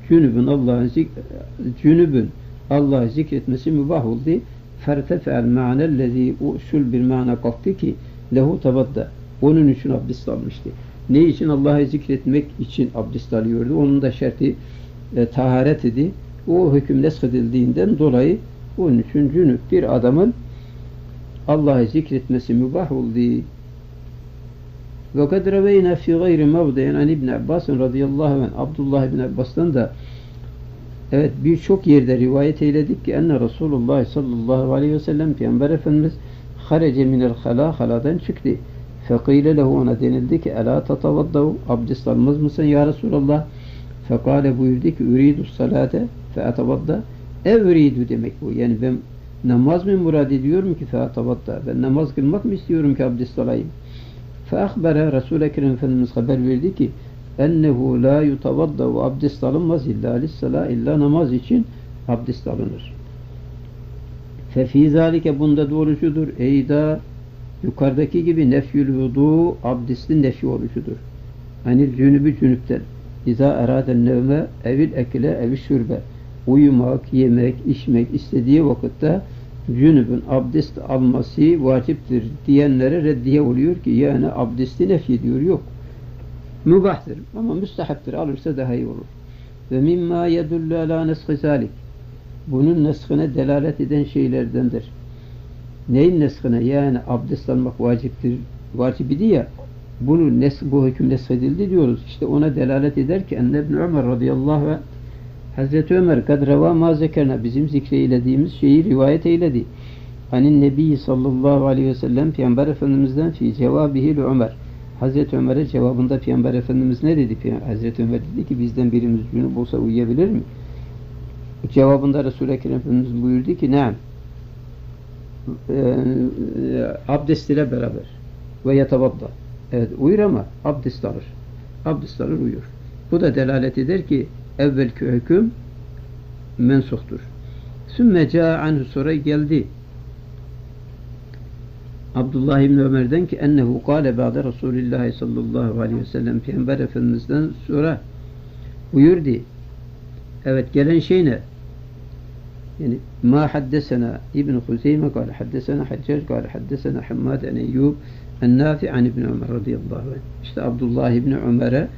cünübün Allah'ı zikretmesi mübah oldu. فَرْتَفَعَ الْمَعْنَ الَّذ۪ي usul bir mana kalktı ki lehu tabadda. Onun için abdest almıştı. Ne için? Allah'ı zikretmek için abdest alıyordu. Onun da şerti taharet idi. O hüküm neshedildiğinden dolayı onun için cünüp bir adamın Allah'ı zikretmesi mübah oldu. Ve kad reveyna fi gayri mevdi'in an İbn Abbas radıyallahu anh Abdullah ibn Abbas'tan da evet birçok yerde rivayet eyledik ki enne Resulullah sallallahu aleyhi ve sellem Peygamber Efendimiz harece minel haladan çıktı. Fekile lehu ona denildi ki elâ tatavaddavu abdest almaz mısın ya Resulallah? Fekale buyurdu ki üridu salate fe'atavadda üridu demek bu. Yani ben namaz mı murad ediyorum ki fe'atavadda? Ben namaz kılmak mı istiyorum ki abdest alayım? Fe'akbere Resul-i Ekrem Efendimiz haber verdi ki ennehu la yutavadda ve abdest alınmaz illa lissalâ illa namaz için abdest alınır. Fefî zâlike bunda doğrucudur. Eyda yukarıdaki gibi nefyül vudu abdestin nefi oluşudur. Hani cünübü cünüpten. İzâ erâden nevme evil ekile evil şürbe. Uyumak, yemek, içmek istediği vakitte cünübün abdest alması vaciptir diyenlere reddiye oluyor ki yani abdesti nefy ediyor. Yok. Mübahtır ama müstehaptır. Alırsa daha iyi olur. Ve mimma yedullu ala neshi zalik. Bunun neshine delalet eden şeylerdendir. Neyin neshine? Yani abdest almak vaciptir. Vacibidi ya. Bu hüküm neshedildi diyoruz. İşte ona delalet eder ki enne İbn Ömer radıyallahu anh Hazreti Ömer kadreva ma zekerna bizim zikreylediğimiz şeyi rivayet eyledi. Anin Nebi sallallahu aleyhi ve sellem Peygamber Efendimiz'den fi cevabihi Ömer. Hazreti Ömer'e cevabında Peygamber Efendimiz ne dedi? Hazreti Ömer dedi ki bizden birimiz cünüp olsa uyuyabilir mi? Cevabında Resul-i Ekrem Efendimiz buyurdu ki ne'am. Abdest ile beraber ve yetevadda. Evet uyur ama abdest alır. Abdest alır uyur. Bu da delalet eder ki evvelki hüküm mensuhtur. Sümme câ anhu sonra geldi. Abdullah İbni Ömer'den ki ennehu kâle ba'de Resulullah sallallahu aleyhi ve sellem Peygamber Efendimiz'den sonra buyurdu. Evet gelen şey ne? Yani ma haddesena İbn-i Huzeyme kâle haddesena Haccac kâle haddesena Hammad en Eyyub en Nafi an İbn Ömer radıyallahu anh. İşte Abdullah İbni Ömer'e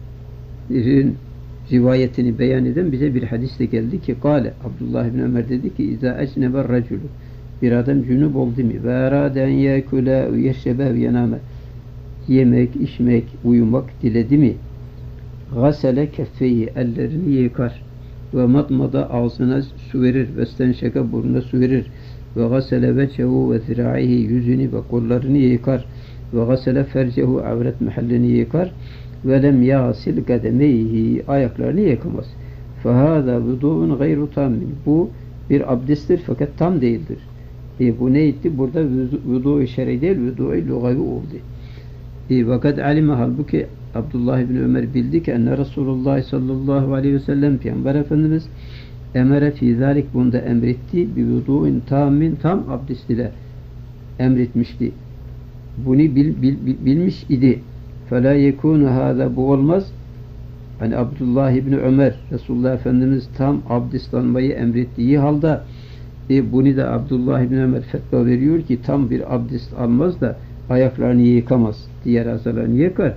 rivayetini beyan eden bize bir hadis de geldi ki kâle Abdullah İbni Ömer dedi ki izâ ecneber raculu bir adam cünüp oldu mu ve eraden yekule ve yeşrebe ve yename yemek, içmek, uyumak diledi mi gasele keffeyi ellerini yıkar ve matmada ağzına su verir ve stenşeke burnuna su verir ve gasele veçehu ve ziraihi yüzünü ve kollarını yıkar ve gasele fercehu avret mahallini yıkar ve lem yasil kademeyhi ayaklarını yıkamaz. Fehâzâ vudu'un gayru tammin. Bu bir abdesttir fakat tam değildir. Bu ne etti? Burada vudu-i şer'i değil, vudu-i lugavi oldu. Fakat alime halbuki Abdullah İbni Ömer bildi ki enne Resulullah sallallahu aleyhi ve sellem Peygamber Efendimiz emere fî zâlik bunda emretti bi vudu'in tammin tam abdest ile emretmişti. Bunu bilmiş idi. فَلَا يَكُونُ هَذَا bu olmaz. Hani Abdullah İbni Ömer Resulullah Efendimiz tam abdest almayı emrettiği halde bunu da Abdullah İbni Ömer fetva veriyor ki tam bir abdest almaz da ayaklarını yıkamaz. Diğer azalarını yıkar.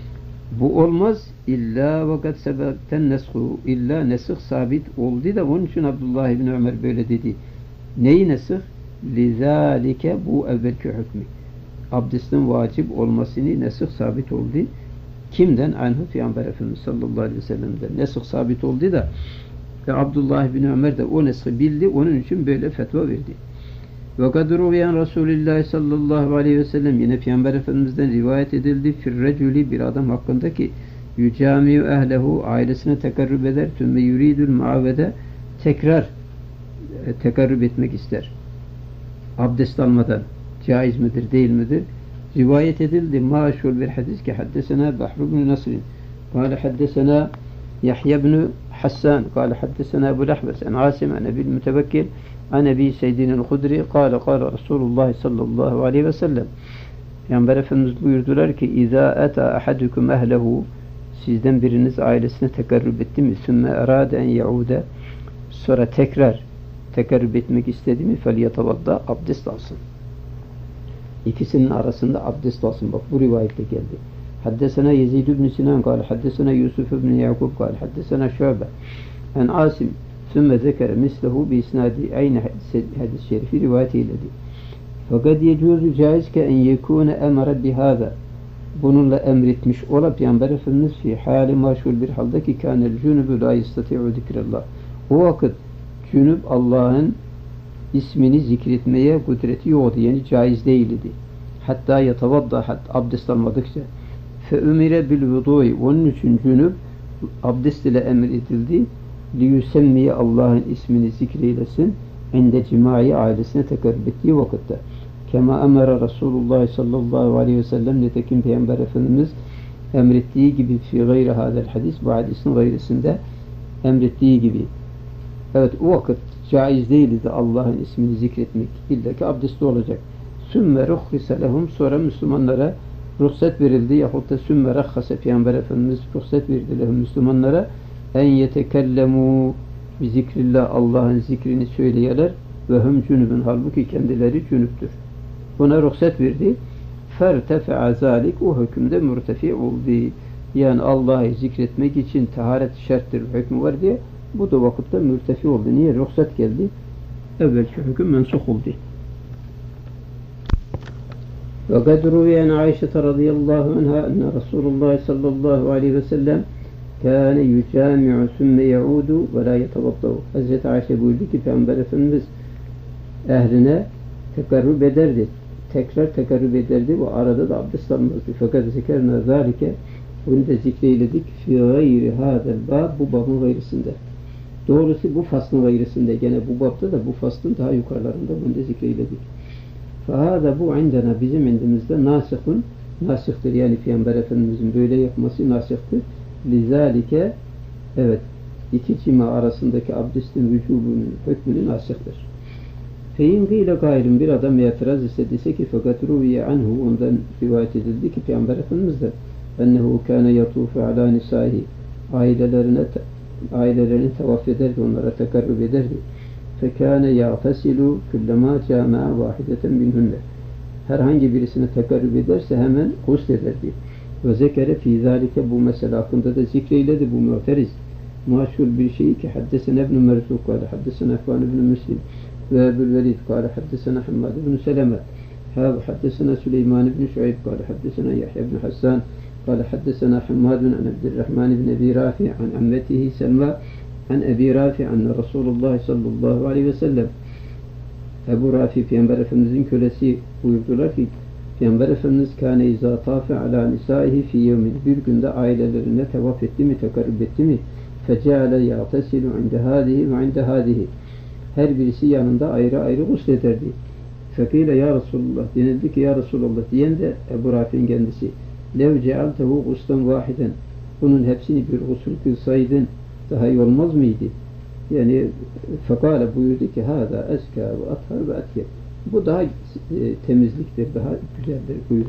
Bu olmaz. İlla vakat sebepten neshu. İlla nesih sabit oldu da onun için Abdullah İbni Ömer böyle dedi. Neyi nesih? Lizalike bu evvelki hükmü. Abdestin vacip olmasını nesih sabit oldu. Kimden? Anhu Peygamber Efendimiz sallallahu aleyhi ve sellem'den. Nesih sabit oldu da Abdullah bin Ömer de o nesih bildi. Onun için böyle fetva verdi. Ve kadruviyen Resulullah sallallahu aleyhi ve sellem yine Peygamber Efendimiz'den rivayet edildi. Firreculi bir adam hakkındaki yücamiu ehlehu ailesine tekarrüb eder. Tümme yuridül muavvede tekrar tekarrüb etmek ister. Abdest almadan. Caiz midir, değil midir? Rivayet edildi. Maşhur bir hadis ki haddesena Bahru bin Nasrin. Kâle haddesena Yahya bin Hassan. Kâle haddesena Ebu Lahbes. En Asim, en Ebil Mütevekkil. En Ebi Seyyidin'in Hudri. Kâle Resulullah sallallahu aleyhi ve sellem. Peygamber Efendimiz buyurdular ki İzâ etâ ahadukum ehlehu sizden biriniz ailesine tekarrüb etti mi? Sümme erâde en yaude sonra tekrar tekarrüb etmek istedi mi? Felyetevadda abdest alsın. İkisinin arasında abdest alsın. Bak bu rivayette geldi. Haddesena Yezid ibn Sinan kâle haddesena Yusuf ibn Yakub kâle haddesena Şu'be en Asim sümme zekere mislehu bi isnadi aynı hadis-i şerifi rivayet eyledi. Fakat yecuzu caiz ki en yekûne emre bihâza bununla emretmiş ola Peygamber Efendimiz fi hali maşhur bir halde ki kânel cünübü la yistati'u zikrallah. O vakit cünüb Allah'ın ismini zikretmeye kudreti yoktu. Yani caiz değildi. Hatta yatavadda abdest almadıkça. Fe umire bil vudu'i onun için cünüb abdest ile emredildi. Liyusemmiye Allah'ın ismini zikreylesin. İnde cimai ailesine tekarrüb ettiği vakitte. Kema emre Resulullah sallallahu aleyhi ve sellem nitekim Peygamber Efendimiz emrettiği gibi fi gayri hadel hadis bu hadisin gayrisinde emrettiği gibi. Evet o vakit caiz değildi Allah'ın ismini zikretmek. İlla ki abdestli olacak. Sümme ruhhise lehum sonra Müslümanlara ruhsat verildi. Yahut da sümme rahhase Peygamber Efendimiz ruhsat verdi lehum Müslümanlara en yetekellemu bi zikrillah Allah'ın zikrini söyleyeler ve hum cünübün halbuki kendileri cünüptür. Buna ruhsat verdi. Fertefe'a zalik o hükümde mürtefi oldu. Yani Allah'ı zikretmek için taharet şarttır hükmü var diye bu da vakitte mürtefi oldu. Niye? Ruhsat geldi. Evvelki hüküm mensuh oldu. Ve kad ruviyen Ayşe radıyallahu anha enne Resulullah sallallahu aleyhi ve sellem kâne yücâmi'u sümme ya'udu ve la yetavaddau. Hazreti Ayşe buyurdu ki Peygamber Efendimiz ehline tekarrub ederdi. Tekrar tekarrub ederdi ve arada da abdest almazdı. Fakat zikrena zâlike, bunu da zikreyledik. Fî gayri hâzel bâb, bu babın gayrısında. Doğrusu bu faslın gayrısında. Gene bu babda da bu faslın daha yukarılarında bunu da zikreyledik. Fâhâda bu indena, bizim indimizde nasihun, nasihtir. Yani Peygamber Efendimizin böyle yapması nasihtir. Lizâlike, evet, iki cima arasındaki abdestin vücubunun hükmünü nasihtir. Fein gıyle gayrın, bir adam itiraz ise dese ki fakat ruviye anhu, ondan rivayet edildi ki Peygamber Efendimiz de ennehu kâne yatûfe alâ nisâhi, ailelerini tavaf ederdi, onlara tekarrub ederdi. Fekâne ya'tesilu kullemâ câme'a vâhideten minhunne, herhangi birisine tekarrub ederse hemen guslederdi. Ve zekere fî zâlike, bu mesele hakkında da zikreyledi bu mu'teriz. Maşhur bir şey ki haddesene ibn-i Merzuk kâle haddesene Efan ibn Müslim ve Ebul Velid kâle haddesena Hammad ibn Seleme haddesena Süleyman ibn Şuayb kâle haddesena Yahya ibn Hassan kâle haddesena Hammad an Abdurrahman ibn Ebi Rafi an ammetihi Selma an Ebi Rafi anne Resulullah sallallahu aleyhi ve sellem, Ebu Rafi Peygamber Efendimizin kölesi, buyurdular ki Peygamber Efendimiz kâne izâ tâfe alâ nisâihi fî yevmin, bir günde ailelerine tevaf etti mi, tekarrub etti mi, feceale ya'tesilu inde hâzihi ve inde hâzihi, her birisi yanında ayrı ayrı guslederdi. Fekîle ya Resulullah, denildi ki ya Resulullah, diyen de Ebu Rafi'nin kendisi, lev cealtehu guslen vâhiden, bunun hepsini bir gusül kılsaydın daha iyi olmaz mıydı? Yani fekâle, buyurdu ki hâzâ eskâ ve athar ve atyeb, bu daha temizliktir, daha güzeldir buyurdu.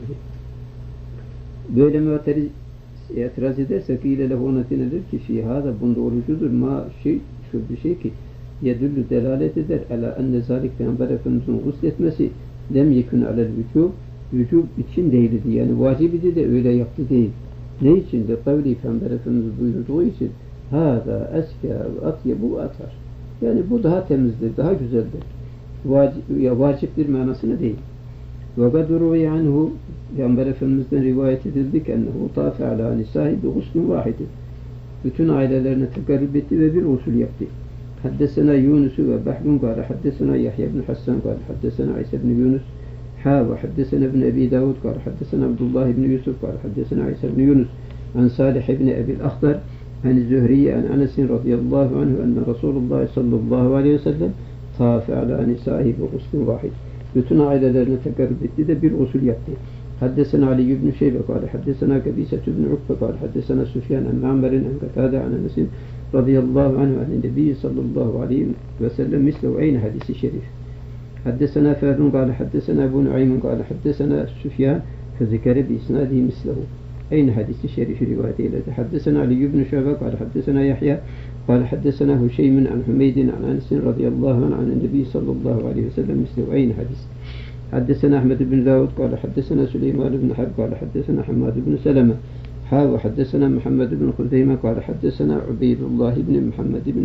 Böyle mü'teriz itiraz ederse fiile lehu, ona denilir ki fî hâzâ, bunda orucudur ma şey, şu bir şey ki yedüllü, delalet eder ala enne zâlik, Peygamber Efendimiz'in gusletmesi lem yekun alel vücub, vücub için değildi, yani vacibidi de öyle yaptı değil. Ne için de kavli, Peygamber Efendimiz buyurduğu için hâzâ eskâ ve atyebu atar, yani bu daha temizdir, daha güzeldir, vaciptir manasına değil. Ve gadruvi anhu, Peygamber Efendimiz'den rivayet edildi ki ennehu tâfe alâ nisâhi bi guslun vâhidin, bütün ailelerine tekarrub etti ve bir usul yaptı. Haddesena Yunus ve Behlun kâle haddesena Yahya ibn Hassan kâle haddesena İsa ibn Yunus ve haddesena ibn Ebi Davud kâle haddesena Abdullah ibn Yusuf kâle haddesena İsa ibn Yunus an Salih ibn Ebil Ahdar an Zühriye an Enes'in radıyallahu anhu enne Resulullah sallallahu aleyhi ve sellem tâfe alâ nisâhi bi guslun vâhid, bütün ailelerine tekarrub etti de bir usul yaptı. Haddesena Ali ibn Şeybe kâle haddesena Kabîset ibn Ukbe kâle haddesena Süfyan an Ma'mer'in an Katâde an Enes'in radıyallahu anhu an Nebi sallallahu aleyhi ve sellem mislehu, aynı hadisi şerif. Haddesena Ferdun kâle haddesena Ebu Nu'aymin kâle haddesena Süfyan fezikere bi isnâdihi mislehu, aynı hadisi şerifi rivayet eyledi. Haddesena Ali ibn Şuayb kâle haddesena Yahya kâle haddesena Hüşeym'in an Hümeydin an Enes'in radıyallahu anhu an Nebi sallallahu aleyhi ve sellem mislehu, aynı hadis. حدثنا أحمد بن داود قال حدثنا سليمان بن حرب قال حدثنا حماد بن سلمة وحدثنا محمد بن خزيمة قال حدثنا عبيد الله بن محمد بن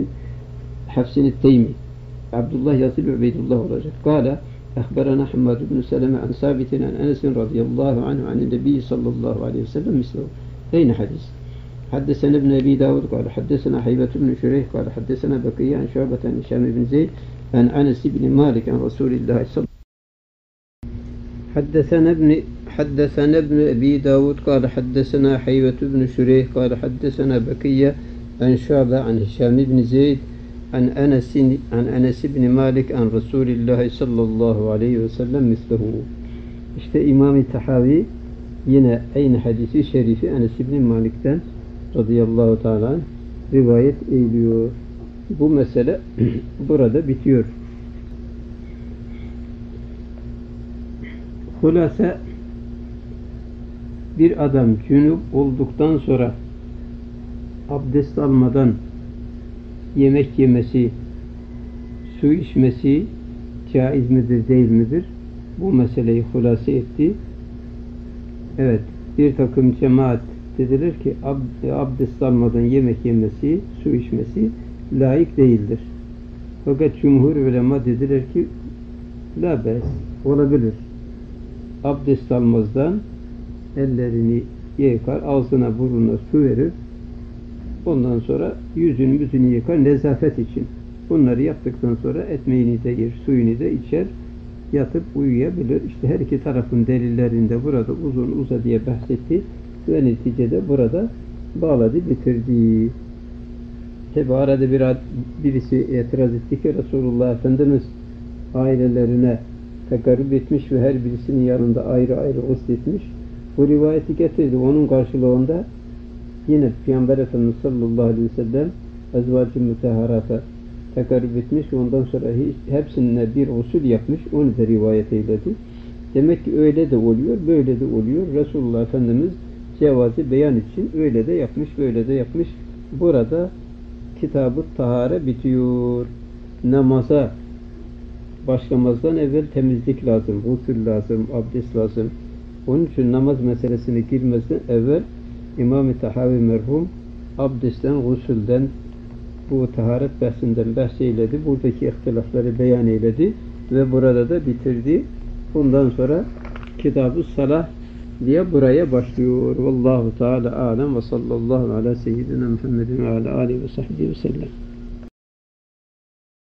حفص التيمي, عبد الله يصل عبيد الله رجل قال أخبرنا حماد بن سلمة عن ثابت عن أنس رضي الله عنه عن النبي صلى الله عليه وسلم مثله, أين حديث. حدثنا ابن أبي داود قال حدثنا حيبة بن شريح قال حدثنا بقية عن شعبة عن هشام بن زيد عن أنس بن مالك عن رسول الله صلى الله عليه وسلم. حدثنا ابن أبي داود قال حدثنا حيوة بن شريح قال حدثنا بكية عن شعبة عن هشام بن زيد عن أنس بن مالك عن رسول الله صلى الله عليه وسلم مثله. İşte İmam-ı Tahavi yine aynı hadisi şerifi Enes ibn Malik'ten radıyallahu teala rivayet ediyor. Bu mesele burada bitiyor. Hulasa, bir adam cünüp olduktan sonra abdest almadan yemek yemesi, su içmesi caiz midir, değil midir? Bu meseleyi hulasa etti. Evet, bir takım cemaat dediler ki abdest almadan yemek yemesi, su içmesi layık değildir. Fakat cumhur ulema dediler ki la bes, olabilir. Abdest almazdan ellerini yıkar, ağzına burnuna su verir, Ondan sonra yüzünü yıkar nezafet için. Bunları yaptıktan sonra ekmeğini de yer, suyunu da içer, yatıp uyuyabilir. İşte her iki tarafın delillerinde burada uzun uzadıya bahsetti ve neticede burada bağladı, bitirdi. Tabi arada birisi itiraz etti ki Resulullah Efendimiz ailelerine tekarrub etmiş ve her birisinin yanında ayrı ayrı etmiş. Bu rivayeti getirdi. Onun karşılığında yine Peygamber Efendimiz sallallahu aleyhi ve sellem ezvacı müteharata tekarrub etmiş ve ondan sonra hepsine bir usul yapmış. Onu da rivayet eyledi. Demek ki öyle de oluyor, böyle de oluyor. Resulullah Efendimiz cevazı beyan için öyle de yapmış, böyle de yapmış. Burada Kitab-ı Tahare bitiyor. Namaza başlamazdan evvel temizlik lazım, gusül lazım, abdest lazım. Onun için namaz meselesine girmezden evvel İmam-ı Tahavi merhum abdestten, gusülden, bu taharet bahsinden bahseyledi. Buradaki ihtilafları beyan eyledi ve burada da bitirdi. Bundan sonra Kitab-ı Salah diye buraya başlıyor. Vallahu Teala alem ve sallallahu ala seyyidina Muhammedin ve ala alihi ve sahbihi ve sellem.